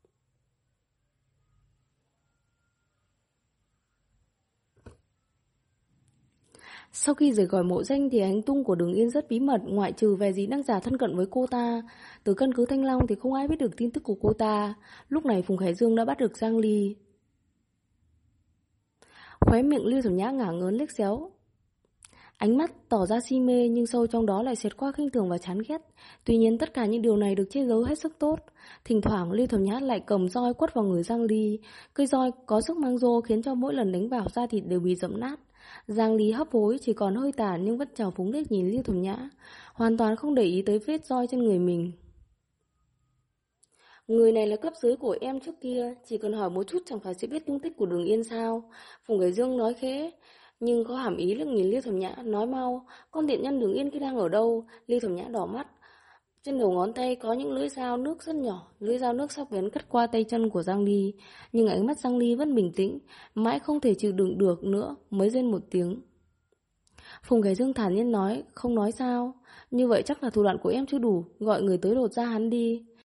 Sau khi rời khỏi mộ danh thì hành tung của Đường Yên rất bí mật, ngoại trừ về gì đang giả thân cận với cô ta. Từ căn cứ Thanh Long thì không ai biết được tin tức của cô ta. Lúc này Phùng Khải Dương đã bắt được Giang Ly. Khóe miệng Lưu Thẩm Nhã ngả ngớn liếc xéo. Ánh mắt tỏ ra si mê nhưng sâu trong đó lại xẹt qua khinh thường và chán ghét. Tuy nhiên tất cả những điều này được che giấu hết sức tốt. Thỉnh thoảng Lưu Thẩm Nhã lại cầm roi quất vào người Giang Ly. Cây roi có sức mang rô khiến cho mỗi lần đánh vào da thịt đều bị dẫm nát. Giang Ly hấp hối chỉ còn hơi tàn nhưng vẫn trào phúng liếc nhìn Lưu Thẩm Nhã, hoàn toàn không để ý tới vết roi trên người mình. Người này là cấp dưới của em trước kia, chỉ cần hỏi một chút chẳng phải sẽ biết tung tích của Đường Yên sao? Phùng Khải Dương nói khẽ, nhưng có hàm ý liếc nhìn Lưu Thẩm Nhã, nói mau, con tiện nhân Đường Yên kia đang ở đâu? Lưu Thẩm Nhã đỏ mắt. Trên đầu ngón tay có những lưỡi dao nước rất nhỏ, lưỡi dao nước sắc bén cắt qua tay chân của Giang Ly, nhưng ánh mắt Giang Ly vẫn bình tĩnh, mãi không thể chịu đựng được nữa, mới rên một tiếng. Phùng Khải Dương thản nhiên nói, không nói sao, như vậy chắc là thủ đoạn của em chưa đủ, gọi người tới lột da hắn đi.